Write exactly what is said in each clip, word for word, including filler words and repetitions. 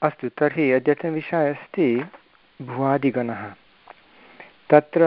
अस्तु, तर्हि अद्यतनविषयः अस्ति भुवादिगणः। तत्र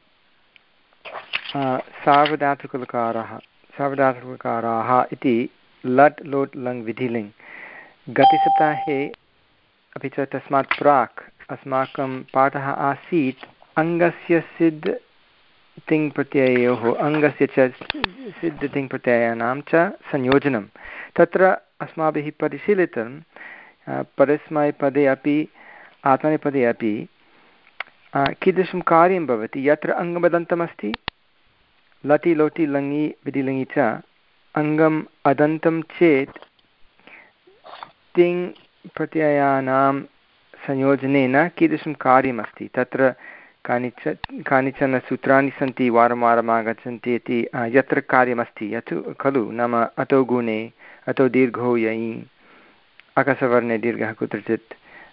सार्वधातुकलकाराः सार्वधातुकलकाराः इति लट् लोट् लङ् विधिलिङ् गतसप्ताहे अपि च तस्मात् प्राक् अस्माकं पाठः आसीत् अङ्गस्य सिद् तिङ् प्रत्यययोः अङ्गस्य च सिद् तिङ् प्रत्ययानां च संयोजनं। तत्र अस्माभिः परिशीलितं परस्मैपदे अपि आत्मनेपदे अपि कीदृशं कार्यं भवति। यत्र अङ्गमदन्तमस्ति लटि लोटि लङि विधिलिङि च अङ्गम् अदन्तं चेत् तिङ् प्रत्ययानां संयोजनेन कीदृशं कार्यमस्ति, तत्र कानिचन कानिचन सूत्राणि सन्ति वारं वारम् आगच्छन्ति इति यत्र कार्यमस्ति यत् खलु, नाम अतो गुणे अतो दीर्घो ययि अकसवर्णे दीर्घः कुत्रचित्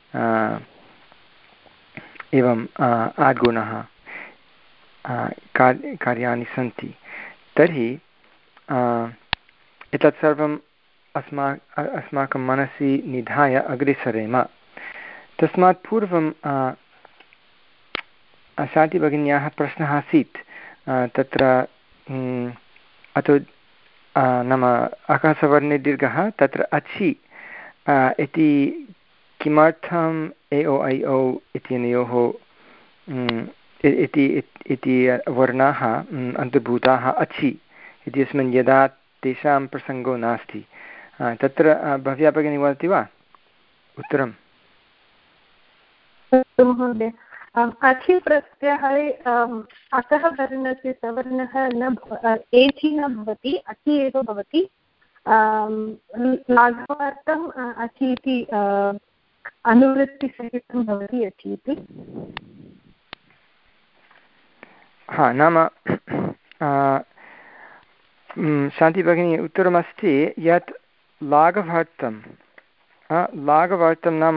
एवम् आद्गुणः कार् कार्याणि सन्ति। तर्हि एतत् सर्वम् अस्मा अस्माकं मनसि निधाय अग्रे सरेम। तस्मात् पूर्वं शान्तिभगिन्याः प्रश्नः आसीत् तत्र अतो नाम अकासवर्णे दीर्घः तत्र अचि इति किमर्थम् ए ओ ऐ ओ इत्यनयोः इति इति वर्णाः अन्तर्भूताः अचि इत्यस्मिन् यदा तेषां प्रसङ्गो नास्ति। तत्र भव्या भगिनी वदति वा उत्तरम्? महोदय, अचि प्रत्याहारे अकः वर्णस्य सवर्णः न एचि न भवति, अचि एव भवति। लाघवार्थम् अचि इति अनुवृत्तिसहितं भवति अचि इति। हा, नाम शान्तिभगिनी उत्तरमस्ति यत् लाघवार्थं लाघवार्थं नाम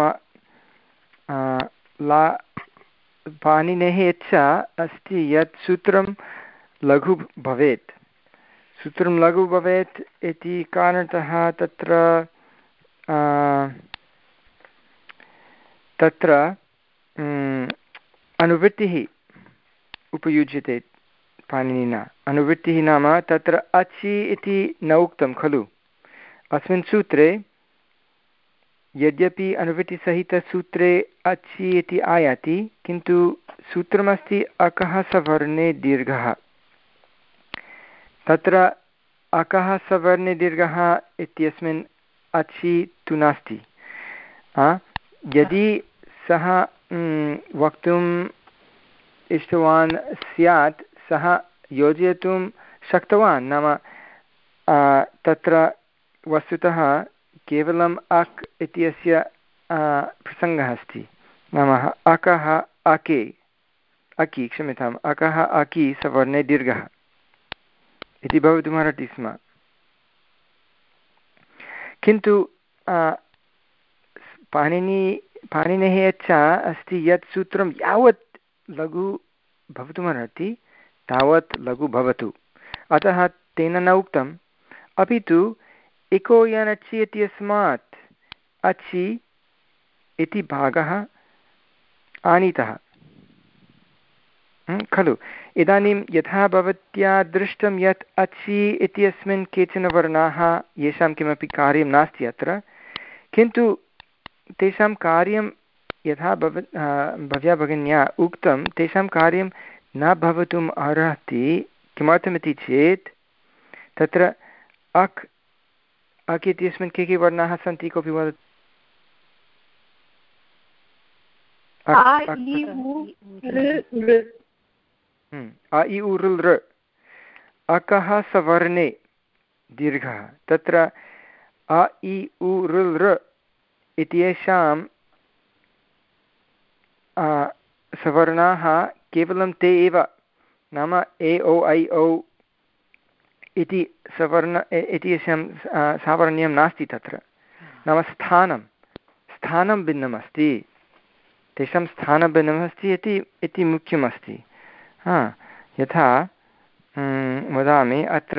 ला पाणिनेः इच्छा अस्ति यत् सूत्रं लघु भवेत्। सूत्रं लघु भवेत् इति कारणतः तत्र तत्र अनुवृत्तिः उपयुज्यते पाणिनिना। अनुवृत्तिः नाम तत्र अचि इति न उक्तं खलु अस्मिन् सूत्रे। यद्यपि अनुवृत्तिसहितसूत्रे अचि इति आयाति, किन्तु सूत्रमस्ति अकः सवर्णे दीर्घः। तत्र अकः सवर्णे दीर्घः इत्यस्मिन् अचि तु नास्ति। यदि सः वक्तुम् इष्टवान् स्यात् सः योजयितुं शक्तवान्, नाम तत्र वस्तुतः केवलम् अक् इत्यस्य प्रसङ्गः अस्ति, नाम अकः अके अकि क्षम्यताम् अकः अकि सवर्णे दीर्घः इति भवितुमर्हति स्म। किन्तु पाणिनि पाणिनेः इच्छा अस्ति यत् सूत्रं यावत् लघु भवितुमर्हति तावत् लघु भवतु, अतः तेन न उक्तम्, अपि तु इको यनचि इत्यस्मात् अचि इति भागः आनीतः खलु। इदानीं यथा भवत्या दृष्टं यत् अचि इत्यस्मिन् केचन वर्णाः येषां किमपि कार्यं नास्ति अत्र, किन्तु तेषां कार्यं यथा भव भव्या भगिन्या उक्तं तेषां कार्यं न भवितुम् अर्हति। किमर्थमिति चेत् तत्र अक् अक् इत्यस्मिन् के के वर्णाः सन्ति, कोऽपि वदति? अ इ उ ऋ लृ। अकः सवर्णे दीर्घः। तत्र अ इ उ ऋ लृ इत्येषां सवर्णाः केवलं ते एव, नाम ए ओ ऐ ओ इति सवर्ण इति येषां सावर्ण्यं नास्ति तत्र, नाम स्थानं स्थानं भिन्नमस्ति, तेषां स्थानं भिन्नमस्ति इति इति मुख्यमस्ति। हा, यथा वदामि अत्र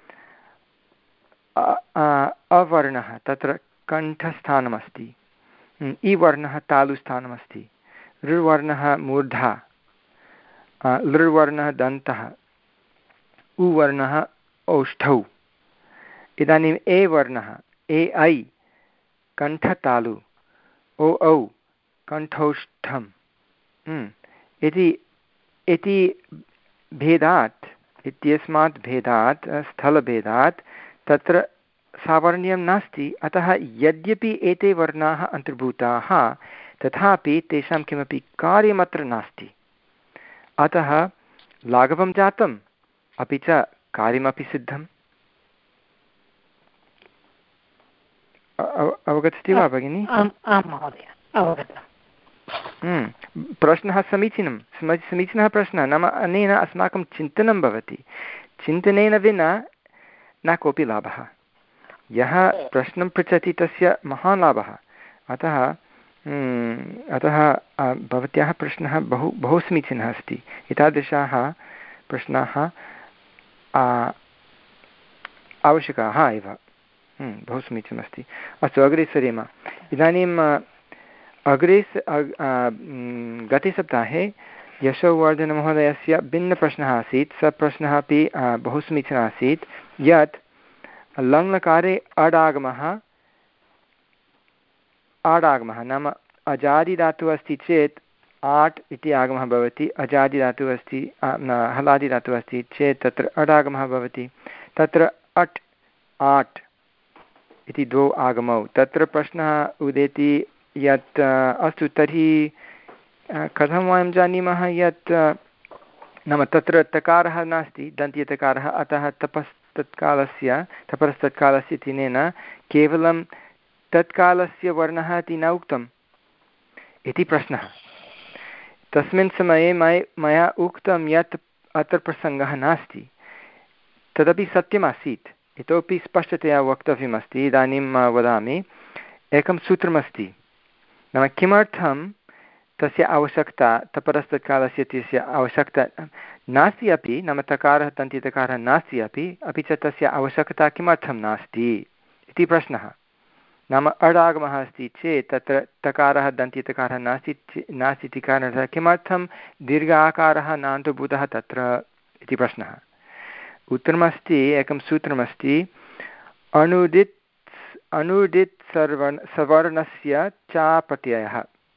अवर्णः तत्र कण्ठस्थानमस्ति, इ वर्णः तालुस्थानमस्ति, ऋवर्णः मूर्धा, लृवर्णः दन्तः, उवर्णः औष्ठौ। इदानीम् ए वर्णः ए ऐ कण्ठतालु, ओ औ कण्ठौष्ठम् इति इति भेदात् इत्यस्मात् भेदात् स्थलभेदात् तत्र सावर्ण्यं नास्ति। अतः यद्यपि एते वर्णाः अन्तर्भूताः तथापि तेषां किमपि कार्यमत्र नास्ति। अतः लाघवं जातम् अपि च कार्यमपि सिद्धम्। अवगच्छति वा भगिनि? आं महोदय, अवगतम्। प्रश्नः समीचीनं समीचीनः प्रश्नः। नाम अनेन अस्माकं चिन्तनं भवति। चिन्तनेन विना न कोऽपि लाभः। यः प्रश्नं पृच्छति तस्य महान् लाभः। अतः अतः भवत्याः प्रश्नः बहु बहु समीचीनः अस्ति। एतादृशाः प्रश्नाः आवश्यकाः एव। बहु समीचीनमस्ति। अस्तु, अग्रे सरेम। इदानीम् अग्रे गते सप्ताहे यशोवर्धनमहोदयस्य भिन्नप्रश्नः आसीत्। स प्रश्नः अपि बहु समीचीनः आसीत्, यत् लङ्लकारे अडागमः आडागमः नाम अजादिधातुः अस्ति चेत् आट् इति आगमः भवति, अजादिधातुः अस्ति हलादिधातुः अस्ति चेत् तत्र अडागमः भवति। तत्र अट् आट् इति द्वौ आगमौ। तत्र प्रश्नः उदेति यत् अस्तु तर्हि कथं वयं जानीमः यत् नाम तत्र तकारः नास्ति, दन्त्यतकारः, अतः तपस्तत्कालस्य तपस्तत्कालस्य तिनेन केवलं तत्कालस्य वर्णः इति न उक्तम् इति प्रश्नः। तस्मिन् समये मय मया उक्तं यत् अत्र प्रसङ्गः नास्ति। तदपि सत्यमासीत्। इतोपि स्पष्टतया वक्तव्यमस्ति। इदानीं वदामि। एकं सूत्रमस्ति, नाम किमर्थं तस्य आवश्यकता तपरस्तत्कालस्य तस्य आवश्यकता नास्ति अपि, नाम तकारः तन्त्यतकारः नास्ति अपि अपि च तस्य आवश्यकता किमर्थं नास्ति इति प्रश्नः। नाम अडागमः अस्ति चेत् तत्र तकारः दन्त्यतकारः नास्ति नास्ति इति कारणतः किमर्थं दीर्घ आकारः नान्तर्भूतः तत्र इति प्रश्नः। उत्तरमस्ति, एकं सूत्रमस्ति, अनुदित् अनुदित् सर्वन् सवर्णस्य च प्रत्ययः।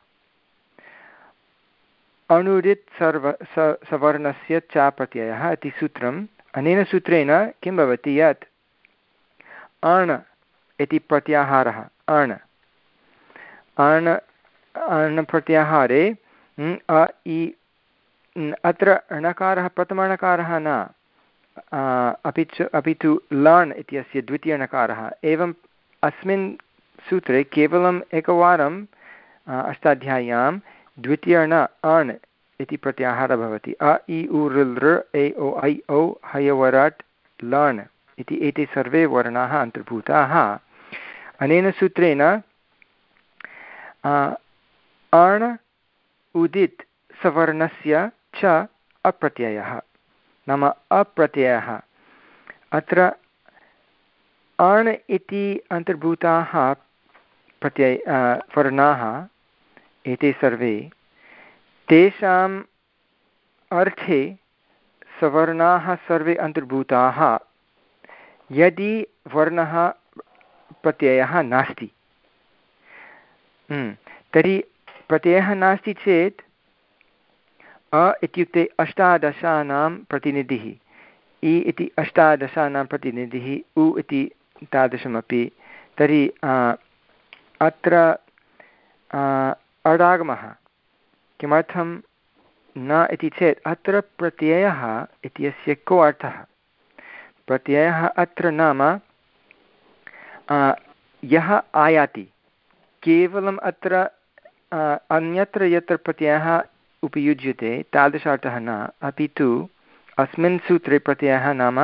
अनुदित् सर्व सवर्णस्य च प्रत्ययः इति सूत्रम्। अनेन सूत्रेण किं भवति यत् अण् इति प्रत्याहारः, अण् अण् अण् प्रत्याहारे अ इ अत्र णकारः प्रथमणकारः न, अपि च अपि तु लण् इत्यस्य द्वितीयणकारः। एवम् अस्मिन् सूत्रे केवलम् एकवारं अष्टाध्याय्यां द्वितीयण अण् इति प्रत्याहारः भवति। अ इ उ ऋ लृ ए ओ ऐ औ हयवरट् लण् इति एते सर्वे वर्णाः अन्तर्भूताः। अनेन सूत्रेण अण् उदित् सवर्णस्य च अप्रत्ययः, नाम अप्रत्ययः। अत्र अण् इति अन्तर्भूताः प्रत्यय वर्णाः एते सर्वे, तेषाम् अर्थे सवर्णाः सर्वे अन्तर्भूताः यदि वर्णः प्रत्ययः नास्ति। तर्हि प्रत्ययः नास्ति चेत् अ इत्युक्ते अष्टादशानां प्रतिनिधिः, इ इति अष्टादशानां प्रतिनिधिः, उ इति तादृशमपि। तर्हि अत्र अडागमः किमर्थं न इति चेत् अत्र प्रत्ययः इत्यस्य को अर्थः? प्रत्ययः अत्र नाम यः आयाति। केवलम् अत्र अन्यत्र यत्र प्रत्ययः उपयुज्यते तादृशार्थः न, अपि तु अस्मिन् सूत्रे प्रत्ययः नाम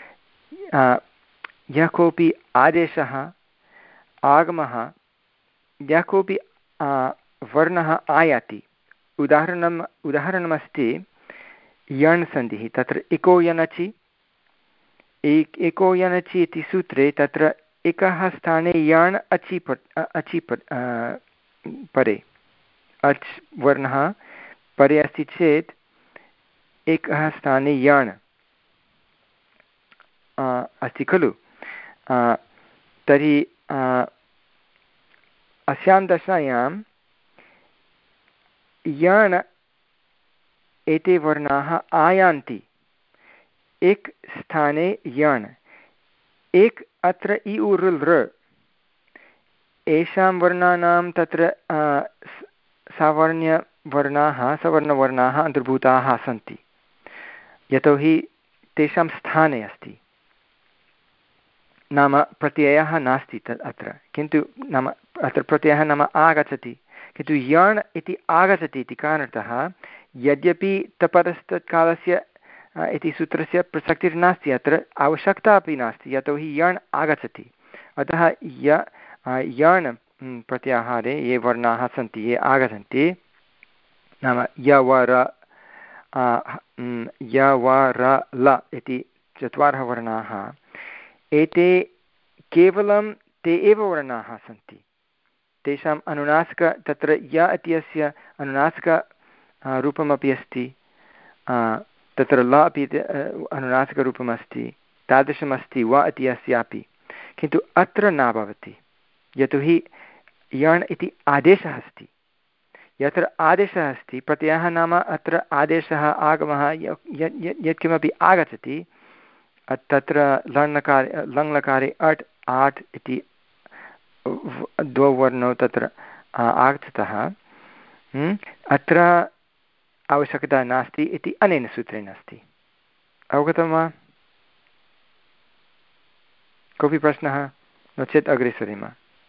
यः कोऽपि आदेशः आगमः, यः कोऽपि वर्णः आयाति। उदाहरणम् उदाहरणमस्ति यण् सन्धिः। तत्र इको यनचि एक एको यनचि इति सूत्रे तत्र एकः स्थाने यण् अचि पट् अचि पट् परे अच् वर्णः परे अस्ति चेत् एकः स्थाने यण् अस्ति खलु। तर्हि अस्यां दशायां यण् एते वर्णाः आयान्ति एक स्थाने यण् एक अत्र इ उ ऋ लृ एषां वर्णानां तत्र सावर्ण्यवर्णाः सवर्णवर्णाः अन्तर्भूताः सन्ति यतोहि तेषां स्थाने अस्ति नाम प्रत्ययः नास्ति तत् अत्र किन्तु नाम अत्र प्रत्ययः नाम आगच्छति किन्तु यण् इति आगच्छति इति कारणतः यद्यपि तपरस्तत्कालस्य इति सूत्रस्य प्रसक्तिर्नास्ति अत्र आवश्यकता अपि नास्ति यतोहि यण् आगच्छति अतः य यण् प्रत्याहारे ये वर्णाः सन्ति ये आगच्छन्ति नाम य व र य व र ल इति चत्वारः वर्णाः एते केवलं ते एव वर्णाः सन्ति तेषाम् अनुनासिक तत्र य इत्यस्य अनुनासिक रूपमपि अस्ति तत्र ल अपि अनुनासिकरूपमस्ति तादृशमस्ति व इति अस्यापि किन्तु अत्र न भवति यतोहि यण् इति आदेशः अस्ति यत्र आदेशः अस्ति प्रत्ययः नाम अत्र आदेशः आगमः यत्किमपि आगच्छति तत्र लङ्लकारे लङ्लकारे अट् आट् इति द्वौ वर्णौ तत्र आगतः अत्र आवश्यकता नास्ति इति अनेन सूत्रेण अस्ति। अवगतं वा? कोऽपि प्रश्नः? नो चेत् अग्रे सरेम।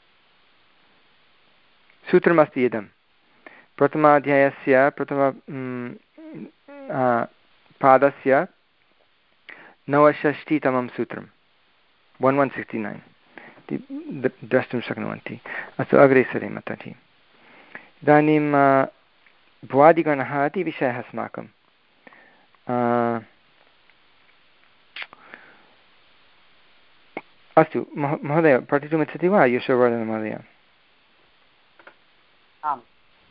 सूत्रमस्ति इदं प्रथमाध्यायस्य प्रथम पादस्य नवषष्टितमं सूत्रं वन् वन् सिक्स्टि नैन् इति द्रष्टुं शक्नुवन्ति। अस्तु अग्रे सरेम तर्हि। इदानीं भ्वादिगणः इति विषयः अस्माकं अस्तु महोदय पठितुमिच्छति वा यशोवर्धन महोदय? आम्।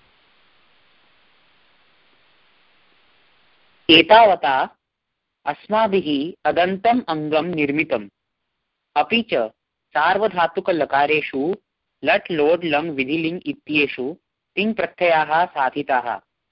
एतावता अस्माभिः अदन्तम् अङ्गं निर्मितम् अपि च सार्वधातुकलकारेषु लट् लोट् लङ् विधिलिङ् इत्येषु तिङ् प्रत्ययाः साधिताः।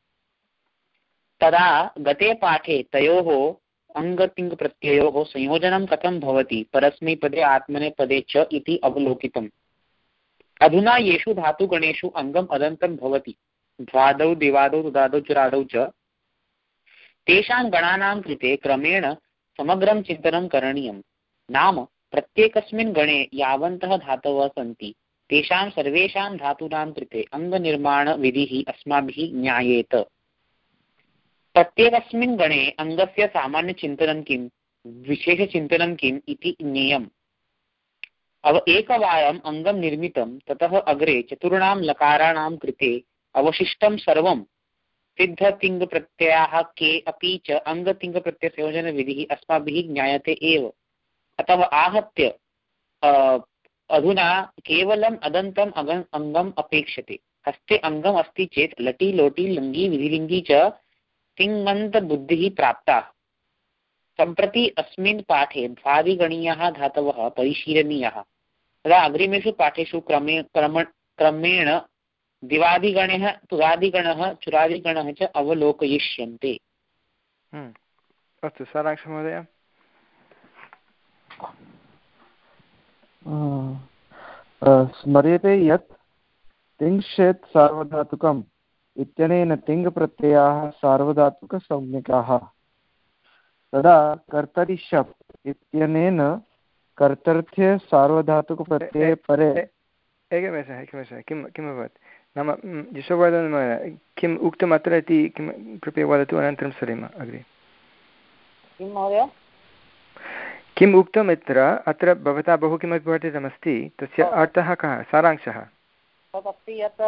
तदा गते पाठे तयोः अङ्गतिङ्प्रत्ययोः संयोजनं कथं भवति परस्मैपदे आत्मनेपदे च इति अवलोकितम्। अधुना येषु धातुगणेषु अङ्गम् अदन्तं भवति द्वादौ दिवादौ तुदादौ चुरादौ च तेषां गणानां कृते क्रमेण समग्रं चिन्तनं करणीयं। नाम प्रत्येकस्मिन् गणे यावन्तः धातवः सन्ति तेषां सर्वेषां धातूनां कृते अङ्गनिर्माणविधिः अस्माभिः ज्ञायेत। प्रत्येकस्मिन् गणे अङ्गस्य सामान्यचिन्तनं किं विशेषचिन्तनं किम् इति ज्ञेयम्। अव एकवारम् अङ्गं निर्मितं ततः अग्रे चतुर्णां लकाराणां कृते अवशिष्टं सर्वं सिद्धतिङ्प्रत्ययाः के अपि च अङ्गतिङ्प्रत्ययसंयोजनविधिः अस्माभिः ज्ञायते एव। अतः आहत्य अधुना केवलम् अदन्तम् अगं अङ्गम् अपेक्षते। हस्ते अङ्गम् अस्ति चेत् लटि लोटि लङ्गि विधिलिङ्गि च तिङन्तबुद्धिः प्राप्ता। सम्प्रति अस्मिन् पाठे भ्वादिगणीयाः धातवः परिशीलनीयाः। तदा अग्रिमेषु पाठेषु क्रमे क्रम क्रमेण दिवादिगणः तुदादिगणः चुरादिगणः च अवलोकयिष्यन्ते। अस्तु सारांशः महोदय। स्मर्यते यत् तिङ्क्षेत् सार्वधातुकम् इत्यनेन तिङ्प्रत्ययाः सार्वधातुकसंज्ञकाः। तदा कर्तरि शप् इत्यनेन कर्तर्थ्ये सार्वधातुकप्रत्यये परे एकनिमेषः एकनिमेषः किं किम् अभवत् नाम यशोवर्धन किम् उक्तम् अत्र इति किं कृपया वदतु अनन्तरं सरेम अग्रे। किं महोदय? किम् उक्तम् अत्र अत्र भवता बहु किमपि पठितमस्ति तस्य अर्थः कः सारांशः? तदस्ति यत्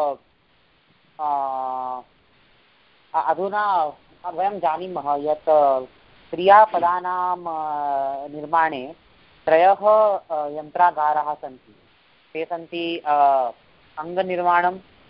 अधुना वयं जानीमः यत् क्रियापदानां निर्माणे त्रयः यन्त्रागाराः सन्ति। ते सन्ति अङ्गनिर्माणं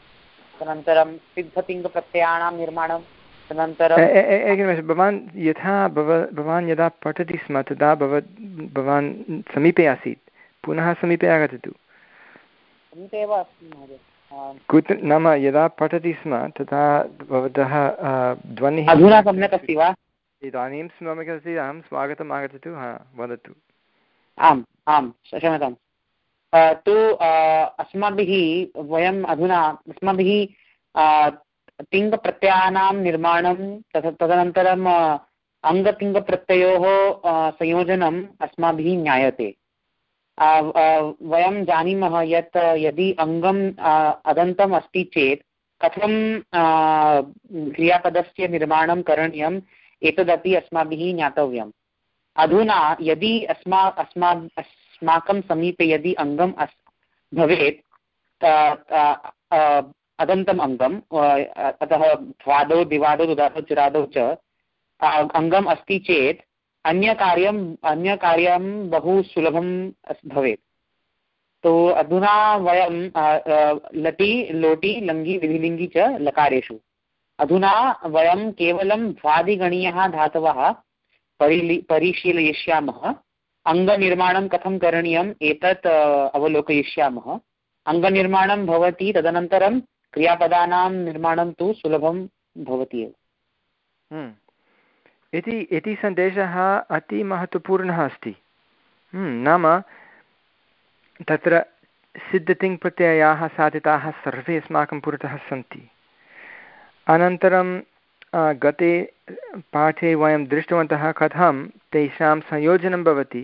तदनन्तरं सिद्धतिङ्गप्रत्ययाणां निर्माणं तदनन्तरं एकनिमेषं भवान् यथा भव भवान् यदा पठति स्म तदा भव भवान् समीपे आसीत् पुनः समीपे आगच्छतु समीपे एव अस्ति महोदय कुत्र नाम यदा पठति स्म तदा भवतः ध्वनिः अधुना सम्यक् अस्ति वा इदानीं सम्यक् अस्ति अहं स्वागतम् आगच्छतु हा वदतु आम् आं क्षम्यतां तु अस्माभिः वयम् अधुना अस्माभिः तिङ्गप्रत्ययानां निर्माणं तत् तदनन्तरम् अङ्गतिङ्गप्रत्ययोः संयोजनम् अस्माभिः ज्ञायते वयं जानीमः यत् यदि अङ्गम् अदन्तम् अस्ति चेत् कथं क्रियापदस्य निर्माणं करणीयम् एतदपि अस्माभिः ज्ञातव्यम् अधुना यदि अस्मा अस्मा अस्माकं समीपे यदि अङ्गम् अस् भवेत् अदन्तम् अङ्गम् अतः ध्वादौ दिवादौ दुदादौ चिरादौ च अङ्गम् अस्ति चेत् अन्यकार्यम् अन्यकार्यं बहु सुलभं भवेत् तो अधुना वयं लटि लोटि लङ्गि विधिलिङ्गि च लकारेषु अधुना वयं केवलं भ्वादिगणीयः धातवः परिलि परिशीलयिष्यामः अङ्गनिर्माणं कथं करणीयम् एतत् अवलोकयिष्यामः अङ्गनिर्माणं भवति तदनन्तरं क्रियापदानां निर्माणं तु सुलभं भवति एव इति इति सन्देशः अतिमहत्त्वपूर्णः अस्ति नाम तत्र सिद्धतिङ्प्रत्ययाः साधिताः सर्वे अस्माकं पुरतः सन्ति अनन्तरं गते पाठे वयं दृष्टवन्तः कथं तेषां संयोजनं भवति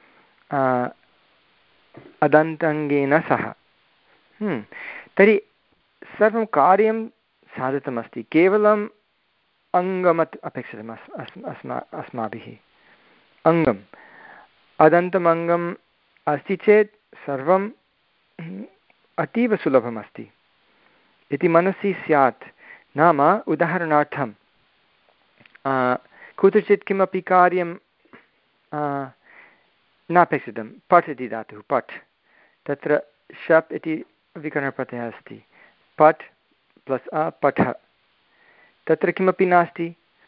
अदन्ताङ्गेन सह तर्हि सर्वं कार्यं साधितमस्ति केवलम् अङ्गमत् अपेक्षितम् अस् अस्मा अस्माभिः अङ्गम् अदन्तमङ्गम् अस्ति चेत् सर्वम् अतीव सुलभमस्ति इति मनसि स्यात् नाम उदाहरणार्थं कुत्रचित् किमपि कार्यं नापेक्षितं पठ् इति धातुः पठ् तत्र शप् इति विकरणप्रत्ययः अस्ति पठ् प्लस् अ पठ तत्र किमपि नास्ति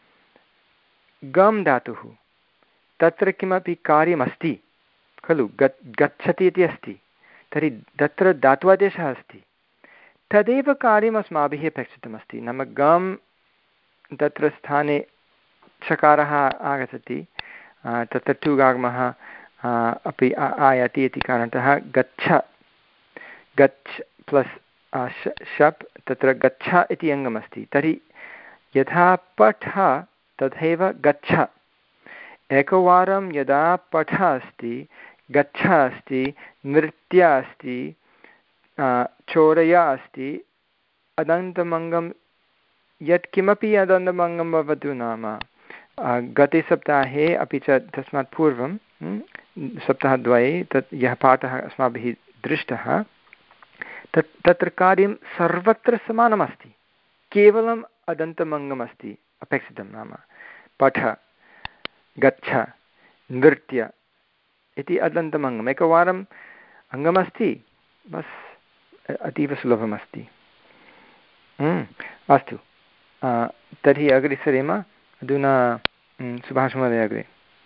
गम् धातुः तत्र किमपि कार्यमस्ति खलु गत् गच्छति इति अस्ति तर्हि तत्र धात्वादेशः अस्ति तदेव कार्यम् अस्माभिः अपेक्षितमस्ति नाम गम् तत्र स्थाने चकारः आगच्छति तत्र टुगागमः अपि आयाति इति कारणतः गच्छ गच्छ प्लस् शप् तत्र गच्छ इति अङ्गमस्ति तर्हि यथा पठ तथैव गच्छ एकवारं यदा पठ अस्ति गच्छ अस्ति नृत्य अस्ति चोरय अस्ति अदन्तमङ्गं यत्किमपि अदन्तमङ्गं भवतु नाम गते सप्ताहे अपि च तस्मात् पूर्वं सप्ताहद्वये तत् यः पाठः अस्माभिः दृष्टः तत् तत्र कार्यं सर्वत्र समानमस्ति केवलम् अदन्तमङ्गमस्ति अपेक्षितं नाम पठ गच्छ नृत्य इति अदन्तमङ्गम् एकवारम् अङ्गमस्ति बस् अतीव सुलभमस्ति अस्तु तर्हि अग्रे सरेम अधुना सुभाषमहोदय अग्रे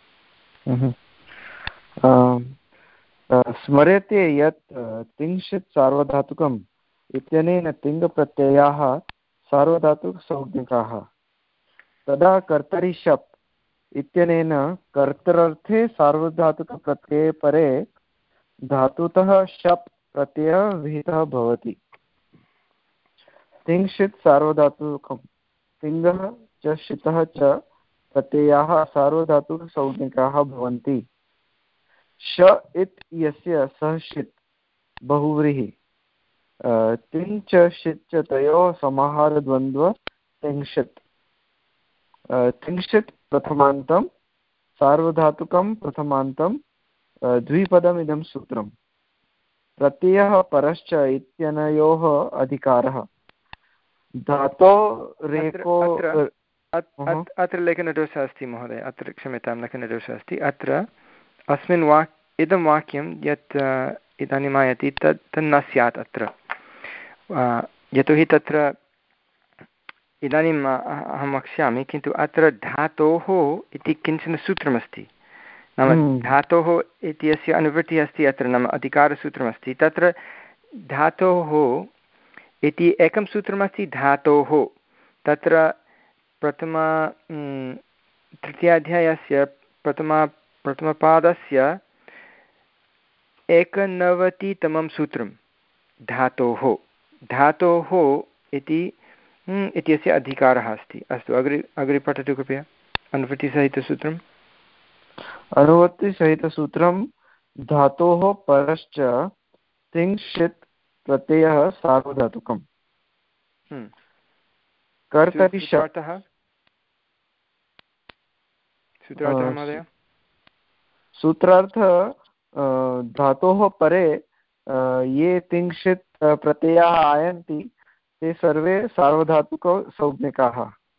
स्मर्यते यत् तिंशित् सार्वधातुकम् इत्यनेन तिङ्प्रत्ययाः सार्वधातुकसंज्ञकाः तदा कर्तरि शप् इत्यनेन कर्तृर्थे सार्वधातुकप्रत्यये परे धातुतः शप् प्रत्ययः विहितः भवति तिंशित् सार्वधातुकं तिङ्गः च शितः च प्रत्ययाः सार्वधातुकसंज्ञकाः भवन्ति श इत् यस्य सः शित् बहुव्रीहि तिङ् च शित् च तयोः समाहारद्वन्द्व तिंशित् तिंशित् प्रथमान्तं सार्वधातुकं प्रथमान्तं द्विपदमिदं सूत्रं प्रत्ययः परश्च इत्यनयोः अधिकारः धातो रेको अत्र लेखनदोषः अस्ति महोदय अत्र क्षम्यतां लेखनदोषः अस्ति अत्र अस्मिन् वाक् इदं वाक्यं यत् इदानीम् आयाति तत् तन्न स्यात् अत्र यतोहि तत्र इदानीम् अहं वक्ष्यामि, किन्तु अत्र धातोः इति किञ्चन सूत्रमस्ति, नाम धातोः इत्यस्य अनुवृत्तिः अस्ति अत्र, नाम अधिकारसूत्रमस्ति। तत्र धातोः इति एकं सूत्रमस्ति धातोः, तत्र प्रथमा तृतीयाध्यायस्य प्रथमा प्रथमपादस्य एकनवतितमं सूत्रं धातोः धातोः इति इत्यस्य अधिकारः अस्ति। अस्तु, अग्रे अग्रे पठतु कृपया अनुवृत्तिसहितसूत्रम्। अनुवृत्तिसहितसूत्रं धातोः परश्च तिङ्क्षित् प्रत्ययः सार्वधातुकम्। कर्तरि सूत्रार्थः सूत्रार्थः महोदय। सूत्रार्थ धातोः परे ये तिङ्क्षित् प्रत्ययाः आयन्ति ते सर्वे सार्वधातुकौ संज्ञकाः।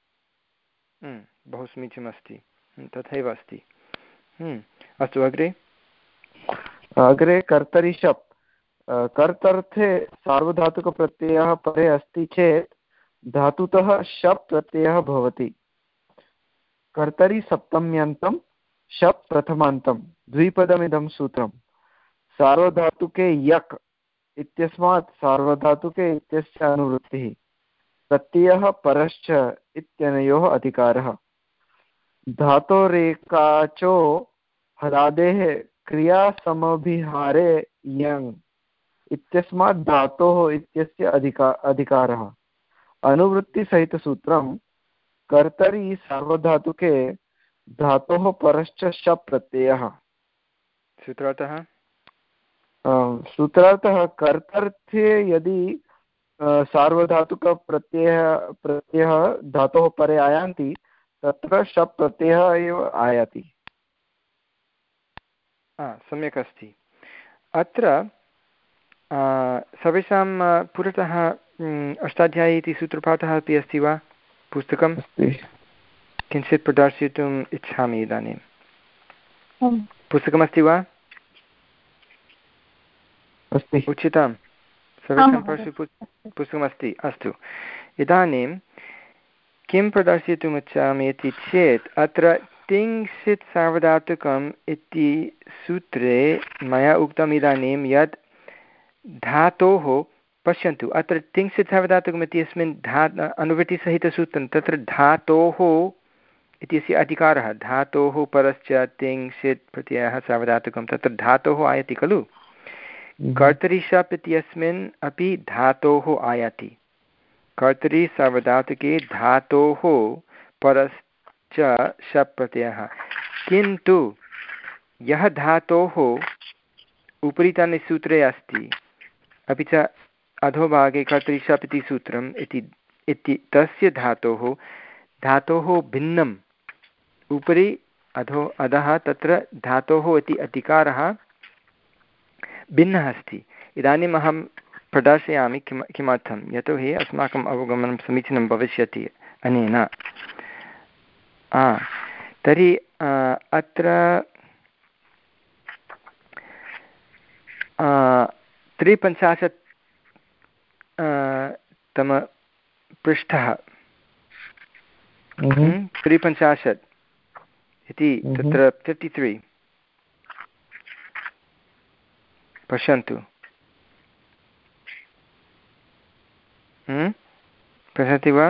बहु समीचीनमस्ति, तथैव अस्ति। अस्तु, अग्रे अग्रे कर्तरि शप्। कर्तर्थे सार्वधातुकप्रत्ययः परे अस्ति चेत् धातुतः शप् प्रत्ययः भवति। कर्तरि सप्तम्यन्तं शप् प्रथमान्तं द्विपदमिदं सूत्रं। सार्वधातुके यक् इत्यस्मात् सार्वधातुके इत्यस्य अनुवृत्तिः। प्रत्ययः परश्च इत्यनयोः अधिकारः। धातोरेकाचो हलादेः क्रियासमभिहारे यङ् इत्यस्मात् धातोः इत्यस्य अधिका अधिकारः। अनुवृत्तिसहितसूत्रं कर्तरि सार्वधातुके धातोः परश्च शप् प्रत्ययः। सूत्रार्थः सूत्रार्थः कर्तर्थे यदि सार्वधातुकप्रत्ययः प्रत्ययः धातोः परे आयान्ति तत्र शप् प्रत्ययः एव आयाति। सम्यक् अस्ति। अत्र सर्वेषां पुरतः अष्टाध्यायी इति सूत्रपाठः अपि अस्ति वा? पुस्तकं किञ्चित् प्रदर्शयितुम् इच्छामि इदानीं। पुस्तकमस्ति वा? अस्ति। उचितं, सर्वेषां पार्श्वे पुस्तकमस्ति। अस्तु, इदानीं किं प्रदर्शयितुम् इच्छामि इति चेत् अत्र तिङ्क्षित् सार्वधातुकम् इति सूत्रे मया उक्तम् इदानीं यत् धातोः, पश्यन्तु अत्र तिङ्क्षित् सार्वधातुकम् इत्यस्मिन् धा अनुवृत्तिसहितसूत्रं, तत्र धातोः इत्यस्य अधिकारः। धातोः परश्च तिङ्क्षित् प्रत्ययः सार्वधातुकं, तत्र धातोः आयाति खलु। कर्तरि शप् इत्यस्मिन् अपि धातोः आयाति। कर्तरि सार्वधातुके धातोः परश्च शप् प्रत्ययः, किन्तु यः धातोः उपरितने सूत्रे अस्ति अपि च अधोभागे कर्तरि शप् इति सूत्रम् इति इति तस्य धातोः धातोः भिन्नम्, उपरि अधो अधः तत्र धातोः इति अधिकारः भिन्नः अस्ति। इदानीम् अहं प्रदर्शयामि किम किमर्थं, यतोहि अस्माकम् अवगमनं समीचीनं भविष्यति अनेन। तर्हि अत्र त्रिपञ्चाशत् तमपृष्ठः, त्रिपञ्चाशत् इति तत्र फिफ्टि त्री पश्यन्तु। पश्यति वा?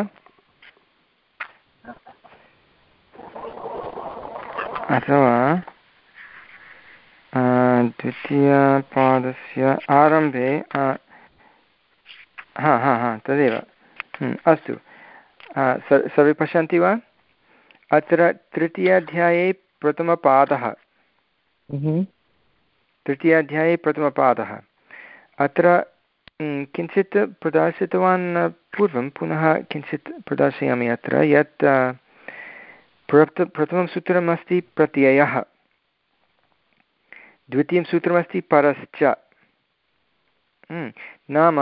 अथवा द्वितीयपादस्य आरम्भे, हा हा हा तदेव। अस्तु, सर्वे पश्यन्ति वा? अत्र तृतीयाध्याये प्रथमपादः, तृतीयाध्याये प्रथमपादः। अत्र किञ्चित् प्रदर्शितवान् पूर्वं, पुनः किञ्चित् प्रदर्शयामि अत्र यत् प्रथमं सूत्रम् अस्ति प्रत्ययः, द्वितीयं सूत्रमस्ति परश्च। नाम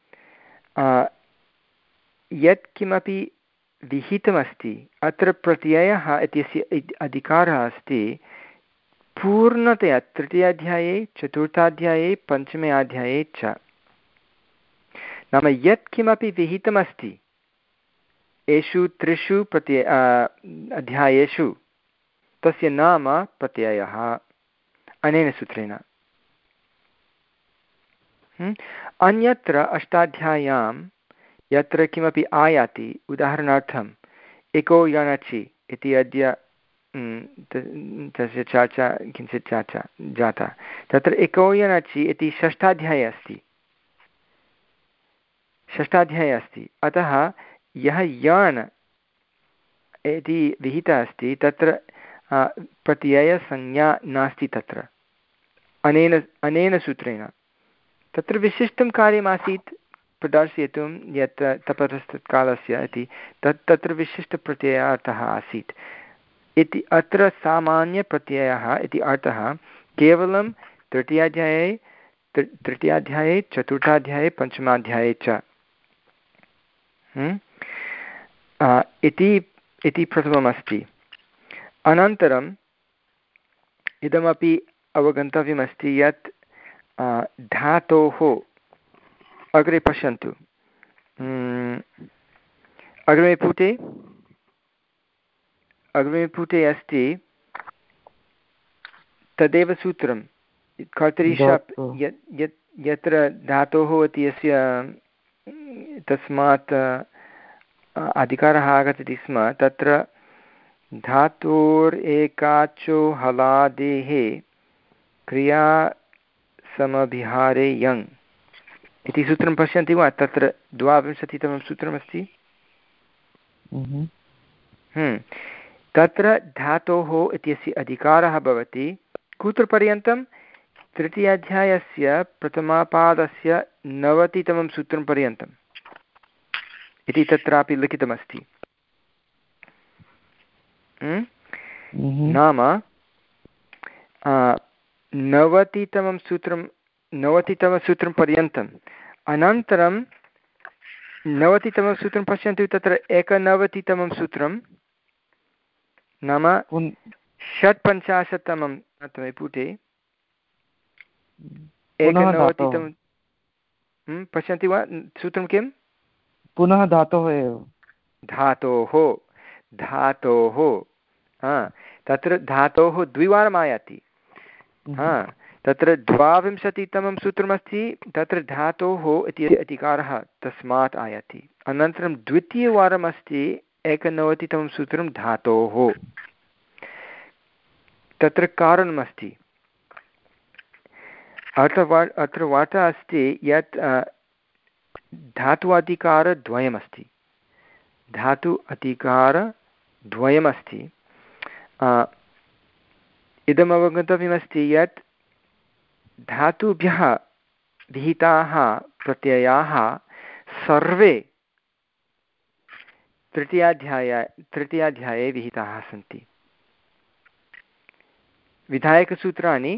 यत् किमपि विहितमस्ति अत्र प्रत्ययः इत्यस्य अधिकारः अस्ति पूर्णतया तृतीयाध्याये, चतुर्थाध्याये, पञ्चमे अध्याये च। नाम यत् किमपि विहितमस्ति एषु त्रिषु प्रत्यय अध्यायेषु तस्य नाम प्रत्ययः अनेन सूत्रेण। अन्यत्र अष्टाध्याय्यां यत्र किमपि आयाति, उदाहरणार्थम् एको यणचि इति अद्य तस्य चर्चा किञ्चित् चर्चा जाता, तत्र एको यणचि इति षष्ठाध्याये अस्ति षष्ठाध्याये अस्ति अतः यः यण् इति विहितः अस्ति तत्र प्रत्ययसंज्ञा नास्ति तत्र अनेन अनेन सूत्रेण। तत्र विशिष्टं कार्यमासीत् प्रदर्शयितुं यत् तपस्तत्कालस्य इति तत् तत्र विशिष्टप्रत्ययार्थः आसीत् इति। अत्र सामान्यप्रत्ययः इति अर्थः केवलं तृतीयाध्याये तृतीयाध्याये चतुर्थाध्याये पञ्चमाध्याये च इति इति प्रथममस्ति। अनन्तरम् इदमपि अवगन्तव्यमस्ति यत् धातोः अग्रे पश्यन्तु, अग्रिमे पुटे अग्रिमे पुटे अस्ति तदेव सूत्रं कर्तरि शप् यत्र धातोः इत्यस्य तस्मात् अधिकारः आगच्छति स्म तत्र धातोरेकाचो हलादेः क्रिया समभिहारे यङ् इति सूत्रं पश्यन्ति वा? तत्र द्वाविंशतितमं सूत्रमस्ति। तत्र धातोः इत्यस्य अधिकारः भवति कुत्र पर्यन्तं? तृतीयाध्यायस्य प्रथमपादस्य नवतितमं सूत्रं पर्यन्तम् इति तत्रापि लिखितमस्ति। नाम नवतितमं सूत्रं नवतितमसूत्रं पर्यन्तम् अनन्तरं नवतितमं सूत्रं पश्यन्तु तत्र एकनवतितमं सूत्रं नाम षट्पञ्चाशत्तमं तमे पुटे एकनवतितमं पश्यन्ति वा? सूत्रं किं? पुनः धातोः एव धातोः धातोः हा तत्र धातोः द्विवारम् आयाति। हा तत्र द्वाविंशतितमं सूत्रमस्ति तत्र धातोः इति अधिकारः तस्मात् आयाति। अनन्तरं द्वितीयवारम् अस्ति एकनवतितमं सूत्रं धातोः। तत्र कारणमस्ति। अत्र वा अत्र वार्ता अस्ति यत् धातु अधिकारद्वयमस्ति धातु अधिकारद्वयमस्ति इदम् अवगन्तव्यमस्ति यत् धातुभ्यः विहिताः प्रत्ययाः सर्वे तृतीयाध्याये तृतीयाध्याये विहिताः सन्ति। विधायकसूत्राणि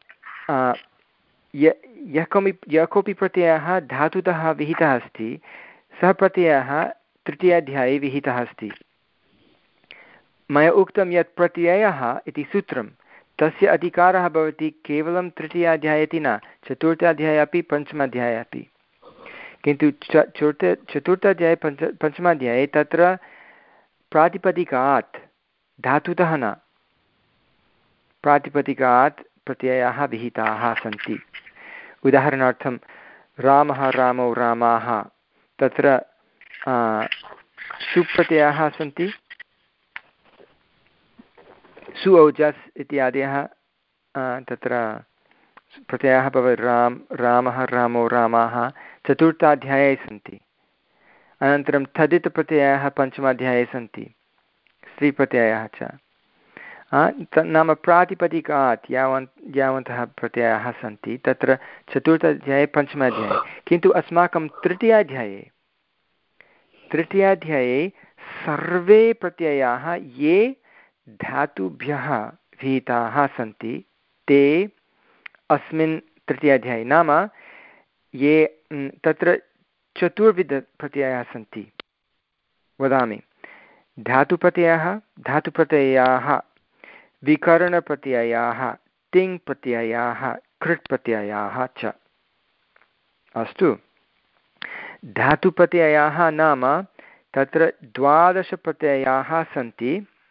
य यः कोऽपि यः कोऽपि प्रत्ययः धातुतः विहितः अस्ति सः प्रत्ययः तृतीयाध्याये विहितः अस्ति। मया उक्तं यत् प्रत्ययः इति सूत्रं तस्य अधिकारः भवति केवलं तृतीयाध्याये इति न, चतुर्थाध्याये अपि पञ्चमाध्याये अपि। किन्तु चतुर्थ चतुर्थाध्याये पञ्च पञ्चमाध्याये तत्र प्रातिपदिकात् धातुतः न प्रातिपदिकात् प्रत्ययाः विहिताः सन्ति। उदाहरणार्थं रामः रामौ रामाः तत्र सुप्रत्ययाः सन्ति सु औजस् इत्यादयः तत्र प्रत्ययाः भवति। राम रामः रामौ रामाः चतुर्थाध्याये सन्ति। अनन्तरं थदित् प्रत्ययाः पञ्चमाध्याये सन्ति स्त्रीप्रत्ययाः च। नाम प्रातिपदिकात् यावन् यावन्तः प्रत्ययाः सन्ति तत्र चतुर्थाध्याये पञ्चमाध्याये। किन्तु अस्माकं तृतीयाध्याये तृतीयाध्याये सर्वे प्रत्ययाः ये धातुभ्यः विहिताः सन्ति ते अस्मिन् तृतीयाध्याये नाम ये तत्र चतुर्विधप्रत्ययाः सन्ति वदामि। धातुप्रत्ययाः धातुप्रत्ययाः विकरणप्रत्ययाः तिङ् प्रत्ययाः कृट् प्रत्ययाः च। अस्तु, धातुप्रत्ययाः नाम तत्र द्वादशप्रत्ययाः सन्ति